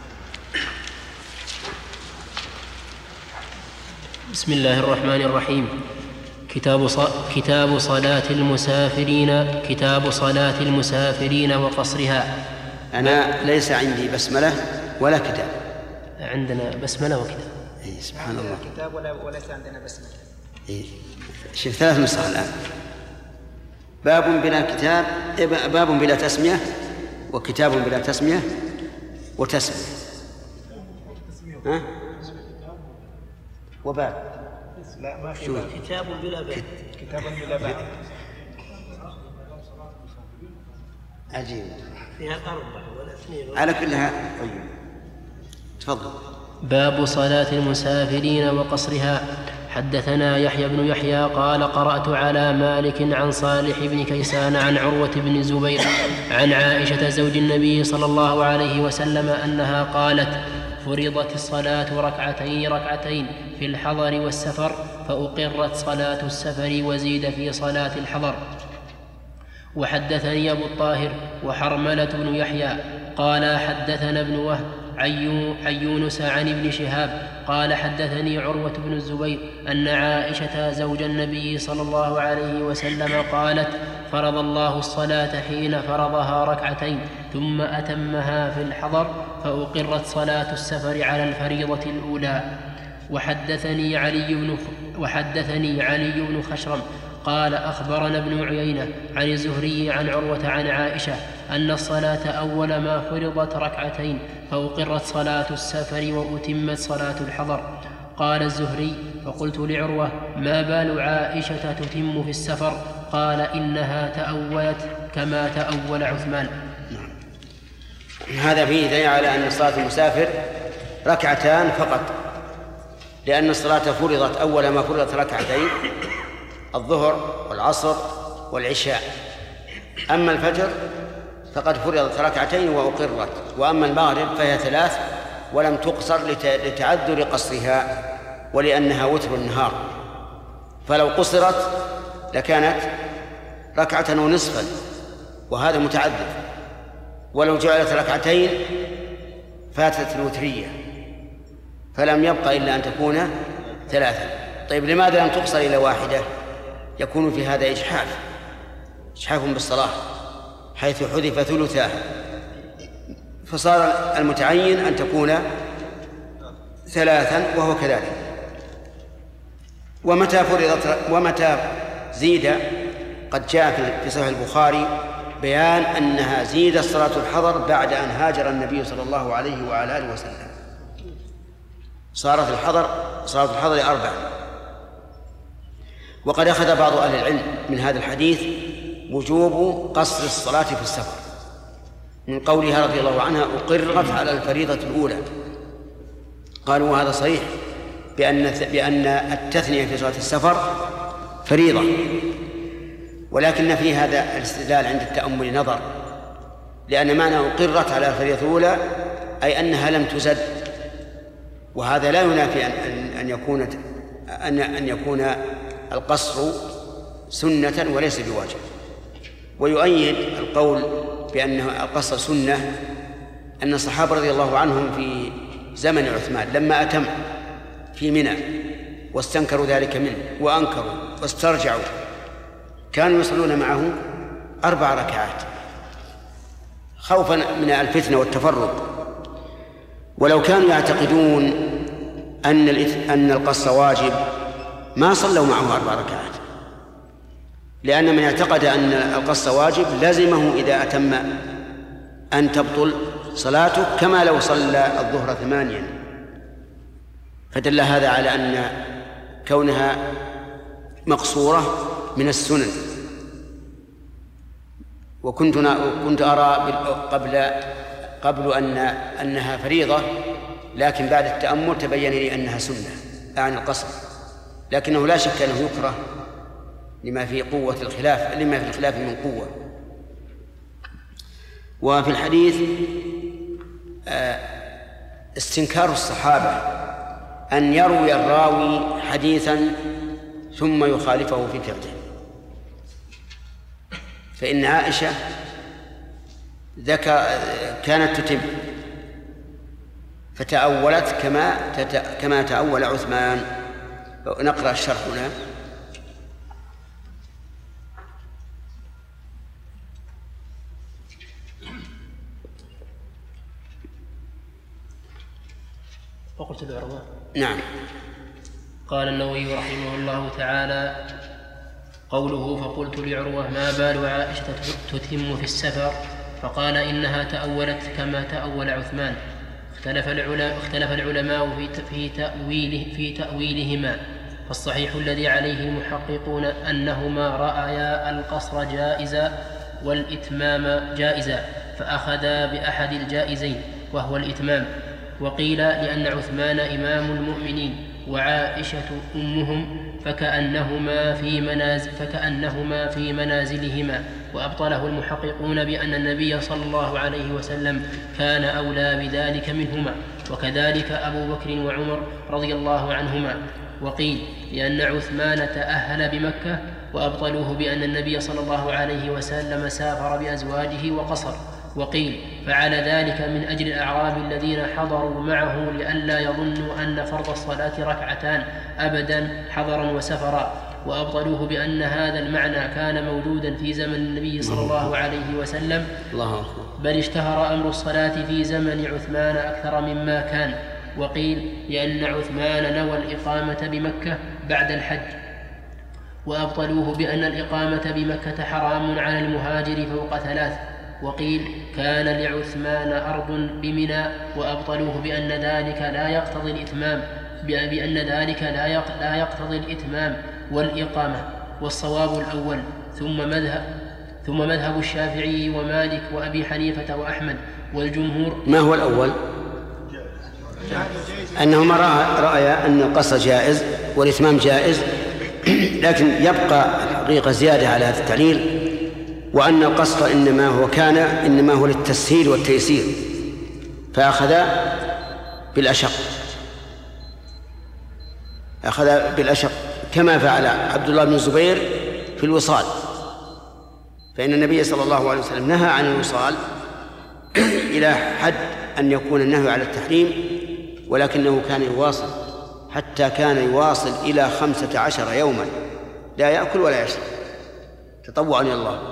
بسم الله الرحمن الرحيم. كتاب ص... كتاب صلاة المسافرين كتاب صلاة المسافرين وقصرها. أنا ليس عندي بسملة ولا كتاب. عندنا بسملة وكتاب. إيه سبحان الله. كتاب ولا وليس عندنا بسملة. إيه شوف ثلاث نسخ الآن. باب بلا كتاب، باب بلا تسمية، وكتاب بلا تسمية، وتسمية. ها؟ وباب. لا ما في باب. كتاب بلا باب. كتاب بلا باب. عجيب. فيها أربعة ولا اثنين. على كلها طيب. تفضل. باب صلاة المسافرين وقصرها. حدثنا يحيى بن يحيى قال قرأت على مالك عن صالح بن كيسان عن عروة بن الزبير عن عائشة زوج النبي صلى الله عليه وسلم أنها قالت: فرضت الصلاة ركعتين ركعتين في الحضر والسفر، فأقرت صلاة السفر وزيد في صلاة الحضر. وحدثني أبو الطاهر وحرملة بن يحيى قال حدثنا ابن وهب عن يونس عن ابن شهاب قال حدثني عروة بن الزبير أن عائشة زوج النبي صلى الله عليه وسلم قالت: فرض الله الصلاة حين فرضها ركعتين ثم أتمها في الحضر، فأقرت صلاة السفر على الفريضة الأولى. وحدثني علي بن وحدثني علي بن خشرم قال أخبرنا ابن عيينة عن الزهري عن عروة عن عائشة أن الصلاة أول ما فرضت ركعتين، فأقرت صلاة السفر وأتمت صلاة الحضر. قال الزهري: فقلت لعروة: ما بال عائشة تتم في السفر؟ قال: إنها تأولت كما تأول عثمان. هذا فيه دليل على أن صلاة المسافر ركعتان فقط، لأن الصلاة فرضت أول ما فرضت ركعتين، الظهر والعصر والعشاء. أما الفجر فقد فرضت ركعتين وأقرت، وأما المغرب فهي ثلاث ولم تقصر لتعذر قصرها ولأنها وتر النهار، فلو قصرت لكانت ركعة ونصفا وهذا متعذر، ولو جعلت ركعتين فاتت الوترية، فلم يبقى إلا أن تكون ثلاثا. طيب لماذا لم تقصر إلى واحدة؟ يكون في هذا إجحاف إجحاف بالصلاة حيث حذف ثلثاها، فصار المتعين أن تكون ثلاثا وهو كذلك. ومتى فرضت ومتى زيد قد جاء في صحيح البخاري بيان أنها زيدت صلاة الحضر بعد أن هاجر النبي صلى الله عليه وعلى آله وسلم، صارت الحضر صلاة الحضر أربعة. وقد أخذ بعض أهل العلم من هذا الحديث وجوب قصر الصلاة في السفر من قولها رضي الله عنها أقرت على الفريضة الأولى. قالوا هذا صحيح بأن بأن التثنية في صلاة السفر فريضة، ولكن في هذا الاستدلال عند التأمل نظر، لأن معنى أقرت على الفريضة الأولى أي أنها لم تزد، وهذا لا ينافي أن أن يكون أن أن يكون القصر سنة وليس بواجب. ويؤيد القول بأن القصر سنة أن الصحابة رضي الله عنهم في زمن عثمان لما أتم في منى واستنكروا ذلك منه وأنكروا واسترجعوا كانوا يصلون معه أربع ركعات خوفا من الفتنة والتفرق. ولو كانوا يعتقدون أن أن القصر واجب ما صلوا معه أربع ركعات، لأن من اعتقد أن القصر واجب لزمه إذا أتم أن تبطل صلاته كما لو صلى الظهر ثمانيا. فدل هذا على أن كونها مقصورة من السنن. وكنت كنت أرى قبل قبل أن أنها فريضة، لكن بعد التأمل تبين لي أنها سنة عن القصر، لكنه لا شك أنه يكره لما في قوة الخلاف لما في الخلاف من قوة. وفي الحديث استنكار الصحابة أن يروي الراوي حديثا ثم يخالفه في فعله، فإن عائشة ذكر كانت تتم فتأولت كما كما تأول عثمان. نقرأ الشرح هنا. وقلت العروة. نعم. قال النووي رحمه الله تعالى: قوله فقلت لعروة ما بال عائشة تتم في السفر؟ فقال إنها تأولت كما تأول عثمان. اختلف العلماء اختلف العلماء في في تأويله في تأويلهما، فالصحيح الذي عليه المحققون أنهما رأيا القصر جائزا والإتمام جائزا، فأخذا بأحد الجائزين وهو الإتمام. وقيل لأن عثمان إمام المؤمنين وعائشة أمهم فكأنهما في منازل فكأنهما في منازلهما، وأبطله المحققون بأن النبي صلى الله عليه وسلم كان أولى بذلك منهما، وكذلك أبو بكر وعمر رضي الله عنهما. وقيل لأن عثمان تأهل بمكة، وأبطلوه بأن النبي صلى الله عليه وسلم سافر بأزواجه وقصر. وقيل فعل ذلك من أجل الأعراب الذين حضروا معه لئلا يظنوا أن فرض الصلاة ركعتان أبدا حضرا وسفرا. وأبطلوه بأن هذا المعنى كان موجودا في زمن النبي صلى الله عليه وسلم، بل اشتهر أمر الصلاة في زمن عثمان أكثر مما كان. وقيل لأن عثمان نوى الإقامة بمكة بعد الحج، وأبطلوه بأن الإقامة بمكة حرام على المهاجر فوق ثلاث. وقيل كان لعثمان أرض بمنى، وأبطلوه بأن ذلك لا يقتضي الإتمام بأن ذلك لا يقتضي الإتمام والإقامة، والصواب الأول. ثم مذهب ثم مذهب الشافعي ومالك وأبي حنيفة وأحمد والجمهور. ما هو الأول؟ أنهما رأيا أن القصر جائز والإتمام جائز، لكن يبقى الحقيقة زيادة على هذا التعليل، وأن القصر إنما هو كان إنما هو للتسهيل والتيسير، فأخذ بالأشق أخذ بالأشق كما فعل عبد الله بن الزبير في الوصال، فإن النبي صلى الله عليه وسلم نهى عن الوصال إلى حد أن يكون النهي على التحريم، ولكنه كان يواصل حتى كان يواصل إلى خمسة عشر يوما لا يأكل ولا يشرب تطوعا إلى الله،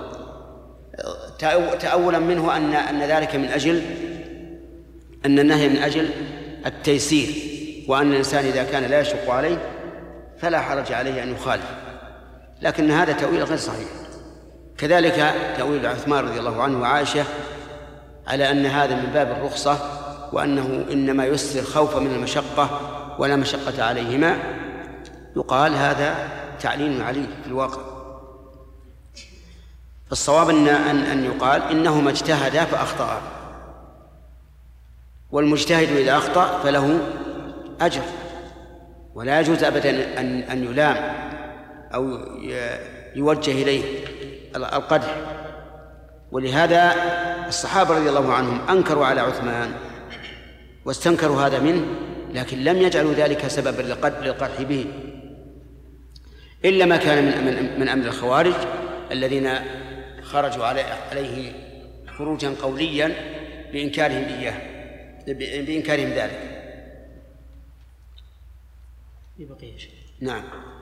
تأولا منه أن أن ذلك من أجل أن النهي من أجل التيسير، وأن الإنسان إذا كان لا يشق عليه فلا حرج عليه أن يخالف، لكن هذا تأويل غير صحيح. كذلك تأويل عثمان رضي الله عنه وعائشة على أن هذا من باب الرخصة، وأنه إنما يسر خوفا من المشقة ولا مشقة عليهما، يقال هذا تعليل عليه في الواقع. الصواب أن أن يقال إنهما اجتهدا فأخطأا، والمجتهد إذا أخطأ فله أجر، ولا يجوز أبدا أن أن يلام أو يوجه إليه القدح. ولهذا الصحابة رضي الله عنهم أنكروا على عثمان واستنكروا هذا منه، لكن لم يجعلوا ذلك سببا للقدح به، إلا ما كان من من أمر الخوارج الذين خرجوا عليه خروجا قوليا بإنكارهم إياه بإنكارهم ذلك. نعم.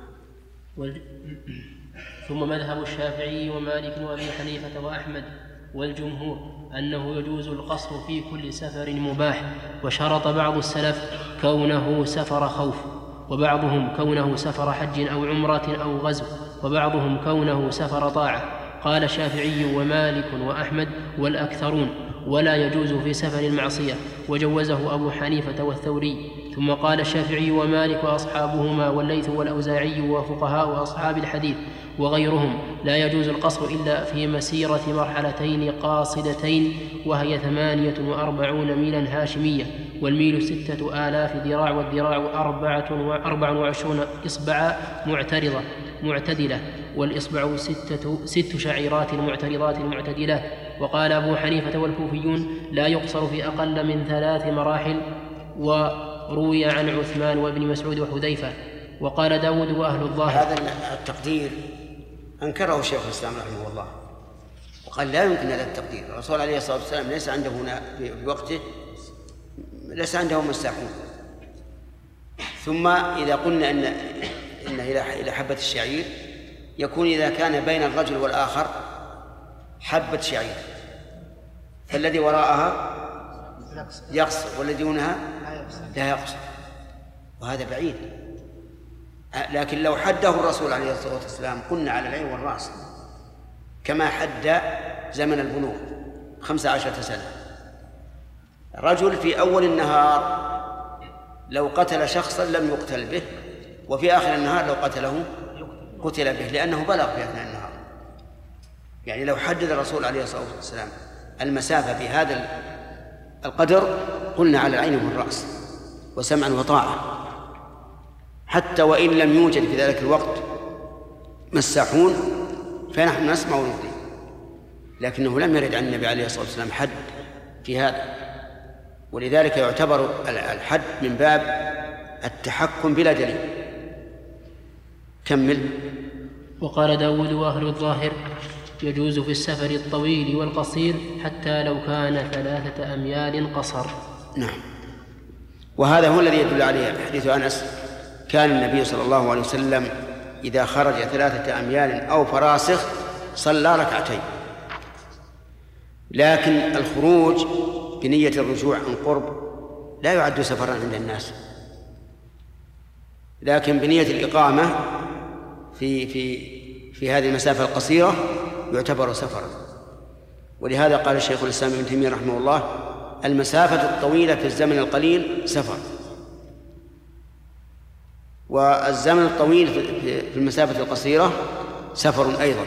ثم مذهب الشافعي ومالك وأبي حنيفة وأحمد والجمهور أنه يجوز القصر في كل سفر مباح، وشرط بعض السلف كونه سفر خوف، وبعضهم كونه سفر حج أو عمرة أو غزو، وبعضهم كونه سفر طاعة. قال الشافعي ومالك وأحمد والأكثرون ولا يجوز في سفر المعصية، وجوزه أبو حنيفة والثوري. ثم قال الشافعي ومالك وأصحابهما والليث والأوزاعي وفقهاء أصحاب الحديث وغيرهم لا يجوز القصر إلا في مسيرة مرحلتين قاصدتين، وهي ثمانية وأربعون ميلا هاشمية، والميل ستة آلاف ذراع، والذراع أربعة وأربع وعشرون إصبع معترضة معتدلة، والإصبع ستة ست شعيرات معترضات معتدلة. وقال أبو حنيفة والكوفيون لا يقصر في أقل من ثلاث مراحل، وروي عن عثمان وابن مسعود وحذيفة. وقال داود وأهل الظاهر. هذا التقدير أنكره شيخ الإسلام رحمه الله، وقال لا يمكن هذا التقدير. الرسول عليه الصلاة والسلام ليس عنده هنا في وقته ليس عنده مساحون. ثم إذا قلنا أن إن إلى حبة الشعير يكون إذا كان بين الرجل والآخر حبة شعير، فالذي وراءها يقصر والذي دونها لا يقصر، وهذا بعيد. لكن لو حده الرسول عليه الصلاة والسلام قلنا على العين والرأس، كما حد زمن البلوغ خمسة عشرة سنة. رجل في أول النهار لو قتل شخصا لم يقتل به، وفي آخر النهار لو قتله قتل به، لأنه بلغ في أثناء النهار. يعني لو حدد الرسول عليه الصلاة والسلام المسافة بهذا القدر قلنا على العين والرأس وسمعا وطاعة، حتى وإن لم يوجد في ذلك الوقت مساحون فنحن نسمع ونطيع. لكنه لم يرد عن النبي عليه الصلاة والسلام حد في هذا، ولذلك يعتبر الحد من باب التحكم بلا دليل. كمل. وقال داود وأهل الظاهر يجوز في السفر الطويل والقصير حتى لو كان ثلاثة أميال قصر. نعم، وهذا هو الذي يدل عليه حديث أنس: كان النبي صلى الله عليه وسلم إذا خرج ثلاثة أميال أو فراسخ صلى ركعتين. لكن الخروج بنية الرجوع عن قرب لا يعد سفرا عند الناس، لكن بنية الإقامة في في في هذه المسافة القصيرة يعتبر سفرا. ولهذا قال الشيخ الإسلام ابن تيمية رحمه الله: المسافة الطويلة في الزمن القليل سفر، والزمن الطويل في المسافة القصيرة سفر أيضا.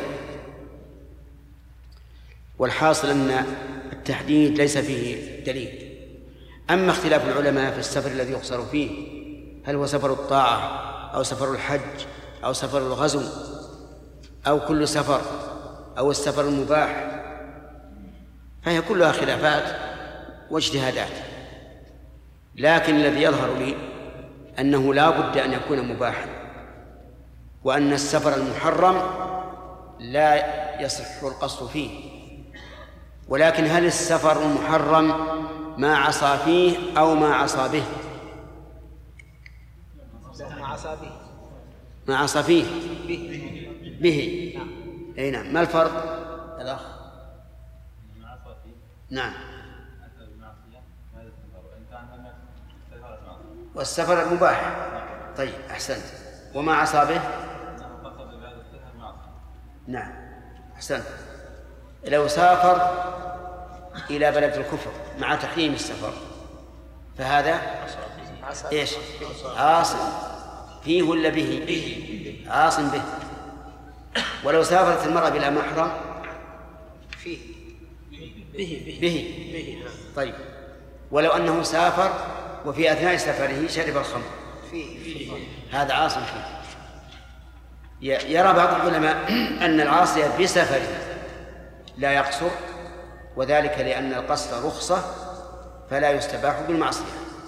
والحاصل أن التحديد ليس فيه دليل. أما اختلاف العلماء في السفر الذي يقصر فيه، هل هو سفر الطاعة أو سفر الحج أو سفر الغزو أو كل سفر أو السفر المباح، فهي كلها خلافات واجتهادات. لكن الذي يظهر لي أنه لا بد أن يكون مباحا، وأن السفر المحرم لا يصح القصر فيه. ولكن هل السفر المحرم ما عصى فيه أو ما عصى به؟ عصا به. مع عصا فيه به به. نعم. أي نعم. ما الفرق الأخ؟ نعم. والسفر المباح. طيب أحسنت. وما عصا به؟ نعم أحسنت. لو سافر إلى بلد الكفر مع تحريم السفر فهذا إيش؟ عاص فيه ولا به؟ عاص به. ولو سافرت المرأة بلا محرم فيه به به به. طيب ولو أنه سافر وفي أثناء سفره شرب الخمر فيه هذا عاص فيه. يرى بعض العلماء أن العاصي بسفره لا يقصر، وذلك لأن القصر رخصة فلا يستباح بالمعصية.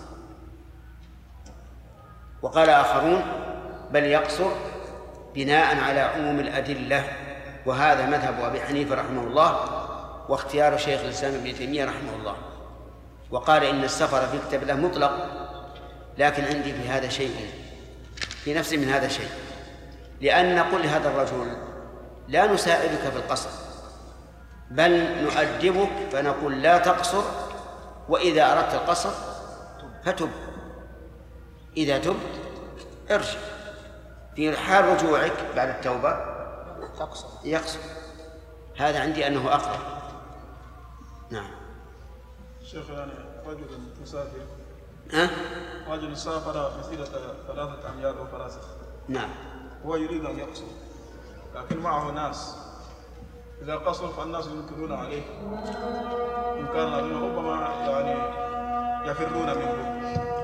وقال آخرون بل يقصر بناء على عموم الأدلة، وهذا مذهب أبي حنيفة رحمه الله واختيار شيخ الإسلام ابن تيمية رحمه الله. وقال إن السفر في كتاب الله مطلق، لكن عندي في هذا شيء، في نفسي من هذا شيء، لأن نقول لهذا الرجل لا نساعدك في القصر بل نؤدبك فنقول لا تقصر، وإذا أردت القصر فتب، إذا تبت ارجع، في حال رجوعك بعد التوبة تقصر يقصر. هذا عندي أنه أقرب. نعم. شيخ يعني رجل مسافر ها؟ رجل سافر مسيرة ثلاثة أميال أو فراسخ. نعم. هو يريد أن يقصر لكن معه ناس، إذا قصر فالناس ينكرون عليه إنكارا عليه، ربما يعني يفرون منه.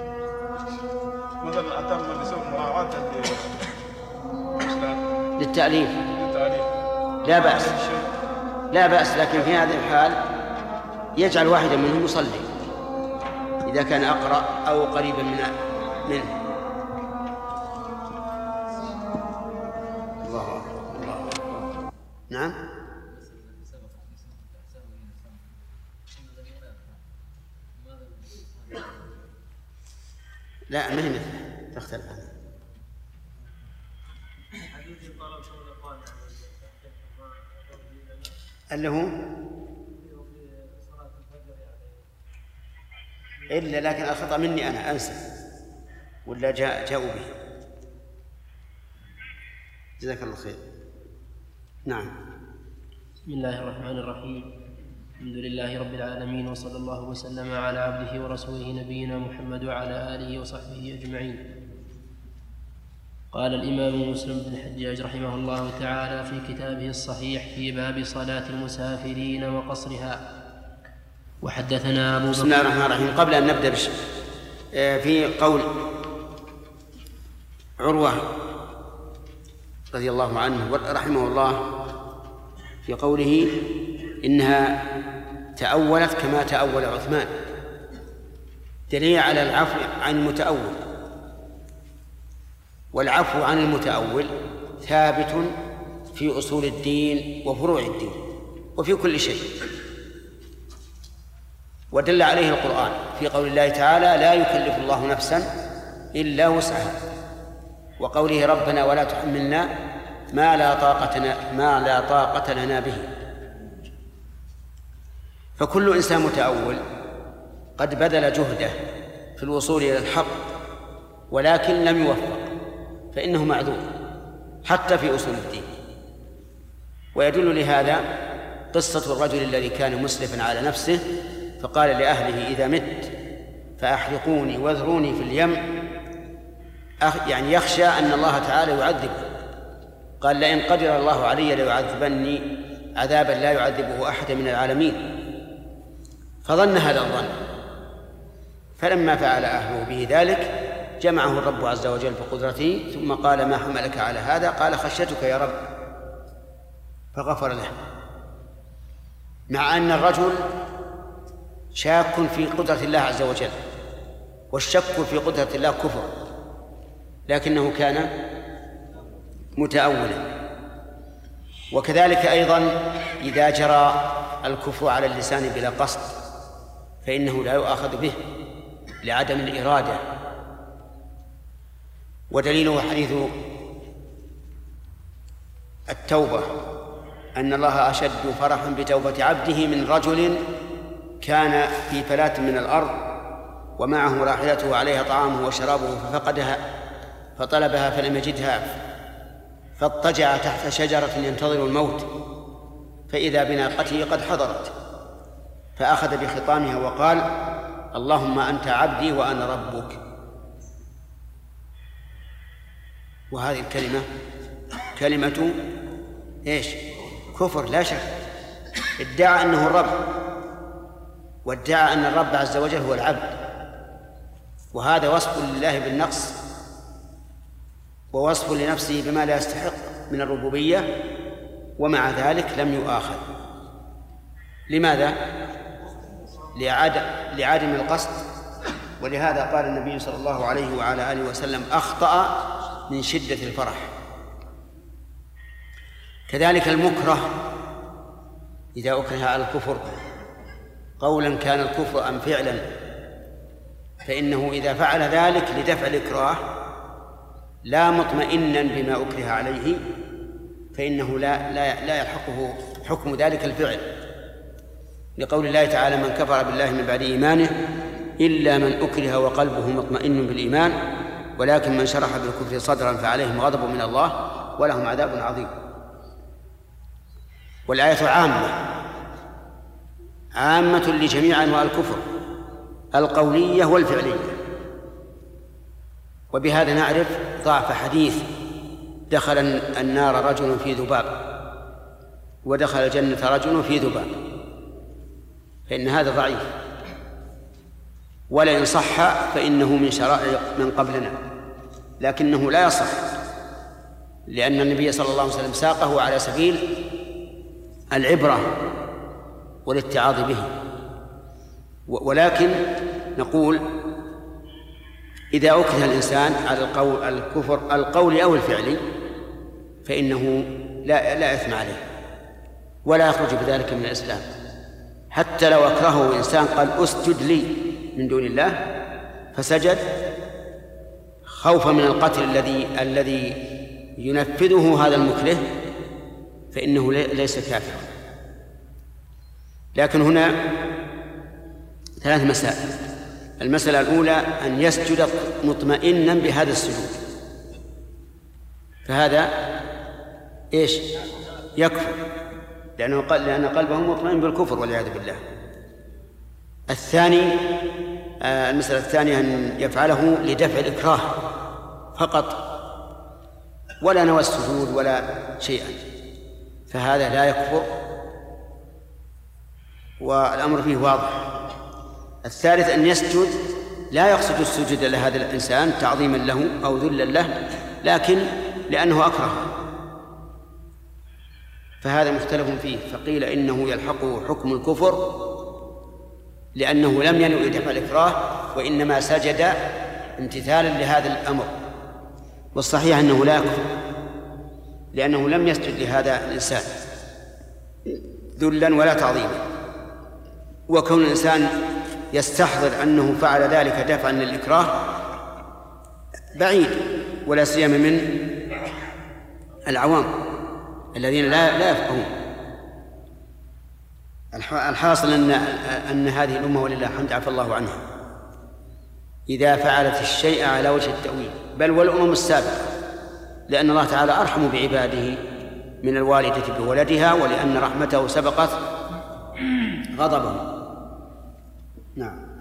مثلا أتم بسبب مراعاة للتأليف للتأليف لا بأس، لا بأس، لكن في هذه الحال يجعل واحدا منهم يصلي إذا كان أقرأ أو قريبا من منه. الله أكبر الله أكبر. نعم. لا ما هي مثله، تختلف عنها. اللي هو إلا لكن الخطأ مني أنا أنسى ولا جاء جاءوا به. جزاك الله خير. نعم. بسم الله الرحمن الرحيم. الحمد لله رب العالمين، وصلى الله وسلم على عبده ورسوله نبينا محمد وعلى آله وصحبه أجمعين. قال الإمام مسلم بن الحجاج رحمه الله تعالى في كتابه الصحيح في باب صلاة المسافرين وقصرها. وحدثنا أبو بكر. بسم الله الرحمن الرحيم. قبل أن نبدأ بش... في قول عروة رضي الله عنه رحمه الله في قوله إنها تأولت كما تأول عثمان، دليل على العفو عن المتأول، والعفو عن المتأول ثابت في أصول الدين وفروع الدين وفي كل شيء، ودل عليه القرآن في قول الله تعالى لا يكلف الله نفسا إلا وسعها، وقوله ربنا ولا تحملنا ما لا طاقة ما لا طاقة لنا به. فكل إنسان متأول قد بذل جهده في الوصول إلى الحق ولكن لم يوفق، فإنه معذور حتى في أصول الدين. ويدل لهذا قصة الرجل الذي كان مسرفا على نفسه فقال لأهله إذا مت فأحرقوني واذروني في اليم، يعني يخشى أن الله تعالى يعذبه. قال لئن قدر الله علي ليعذبني عذابا لا يعذبه أحد من العالمين، فظن هذا الظن، فلما فعل أهله به ذلك جمعه الرب عز وجل بقدرته ثم قال ما حملك على هذا؟ قال خشيتك يا رب، فغفر له. مع أن الرجل شاك في قدرة الله عز وجل، والشك في قدرة الله كفر، لكنه كان متأولا. وكذلك أيضا إذا جرى الكفر على اللسان بلا قصد فإنه لا يؤاخذ به لعدم الإرادة. ودليله حديث التوبة أن الله أشد فرحا بتوبة عبده من رجل كان في فلاة من الأرض ومعه راحلته عليها طعامه وشرابه ففقدها فطلبها فلم يجدها فاضطجع تحت شجرة ينتظر الموت فإذا بناقته قد حضرت فأخذ بخطامها وقال: اللهم أنت عبدي وأنا ربك. وهذه الكلمة كلمة إيش؟ كفر لا شك. ادعى أنه الرب، وادعى أن الرب عز وجل هو العبد، وهذا وصف لله بالنقص ووصف لنفسه بما لا يستحق من الربوبية، ومع ذلك لم يؤاخذ. لماذا؟ لعدم القصد. ولهذا قال النبي صلى الله عليه وعلى آله وسلم: أخطأ من شدة الفرح. كذلك المكره إذا أكره على الكفر قولا كان الكفر أم فعلا، فإنه إذا فعل ذلك لدفع الإكراه لا مطمئنا بما أكره عليه فإنه لا, لا, لا يلحقه حكم ذلك الفعل، لقول الله تعالى: من كفر بالله من بعد إيمانه إلا من أكره وقلبه مطمئن بالإيمان ولكن من شرح بالكفر صدرا فعليهم غضب من الله ولهم عذاب عظيم. والآية عامة عامة لجميع أنواع الكفر القولية والفعلية. وبهذا نعرف ضعف حديث دخل النار رجل في ذباب ودخل الجنة رجل في ذباب، فإن هذا ضعيف، ولئن صح فإنه من شرائع من قبلنا، لكنه لا يصح لأن النبي صلى الله عليه وسلم ساقه على سبيل العبرة والاتعاظ به. ولكن نقول إذا أكره الإنسان على القول الكفر القولي أو الفعلي فإنه لا لا إثم عليه ولا يخرج بذلك من الإسلام، حتى لو أكرهه إنسان قال: أسجد لي من دون الله فسجد خوفا من القتل الذي الذي ينفذه هذا المكره فإنه ليس كافرا. لكن هنا ثلاث مسائل. المسألة الأولى أن يسجد مطمئنا بهذا السجود، فهذا إيش؟ يكفر، لأنه قال لأن قلبه مطمئن بالكفر والعياذ بالله. الثاني آه المسألة الثانية أن يفعله لدفع الإكراه فقط ولا نوى السجود ولا شيئا، فهذا لا يكفر والأمر فيه واضح. الثالث أن يسجد لا يقصد السجود لهذا الإنسان تعظيما له أو ذلا له، لكن لأنه أكره، فهذا مختلف فيه. فقيل إنه يلحقه حكم الكفر لأنه لم ينوي دفع الإكراه وإنما سجد امتثالا لهذا الأمر، والصحيح أنه لا يكفر لأنه لم يسجد لهذا الإنسان ذلا ولا تعظيما. وكون الإنسان يستحضر أنه فعل ذلك دفعا للإكراه بعيد، ولا سيما من العوام الذين لا لا يفقهون. الحاصل أن أن هذه الأمة ولله الحمد عفى الله عنها إذا فعلت الشيء على وجه التأويل، بل والأمم السابقة، لأن الله تعالى أرحم بعباده من الوالدة بولدها، ولأن رحمته سبقت غضبه. نعم.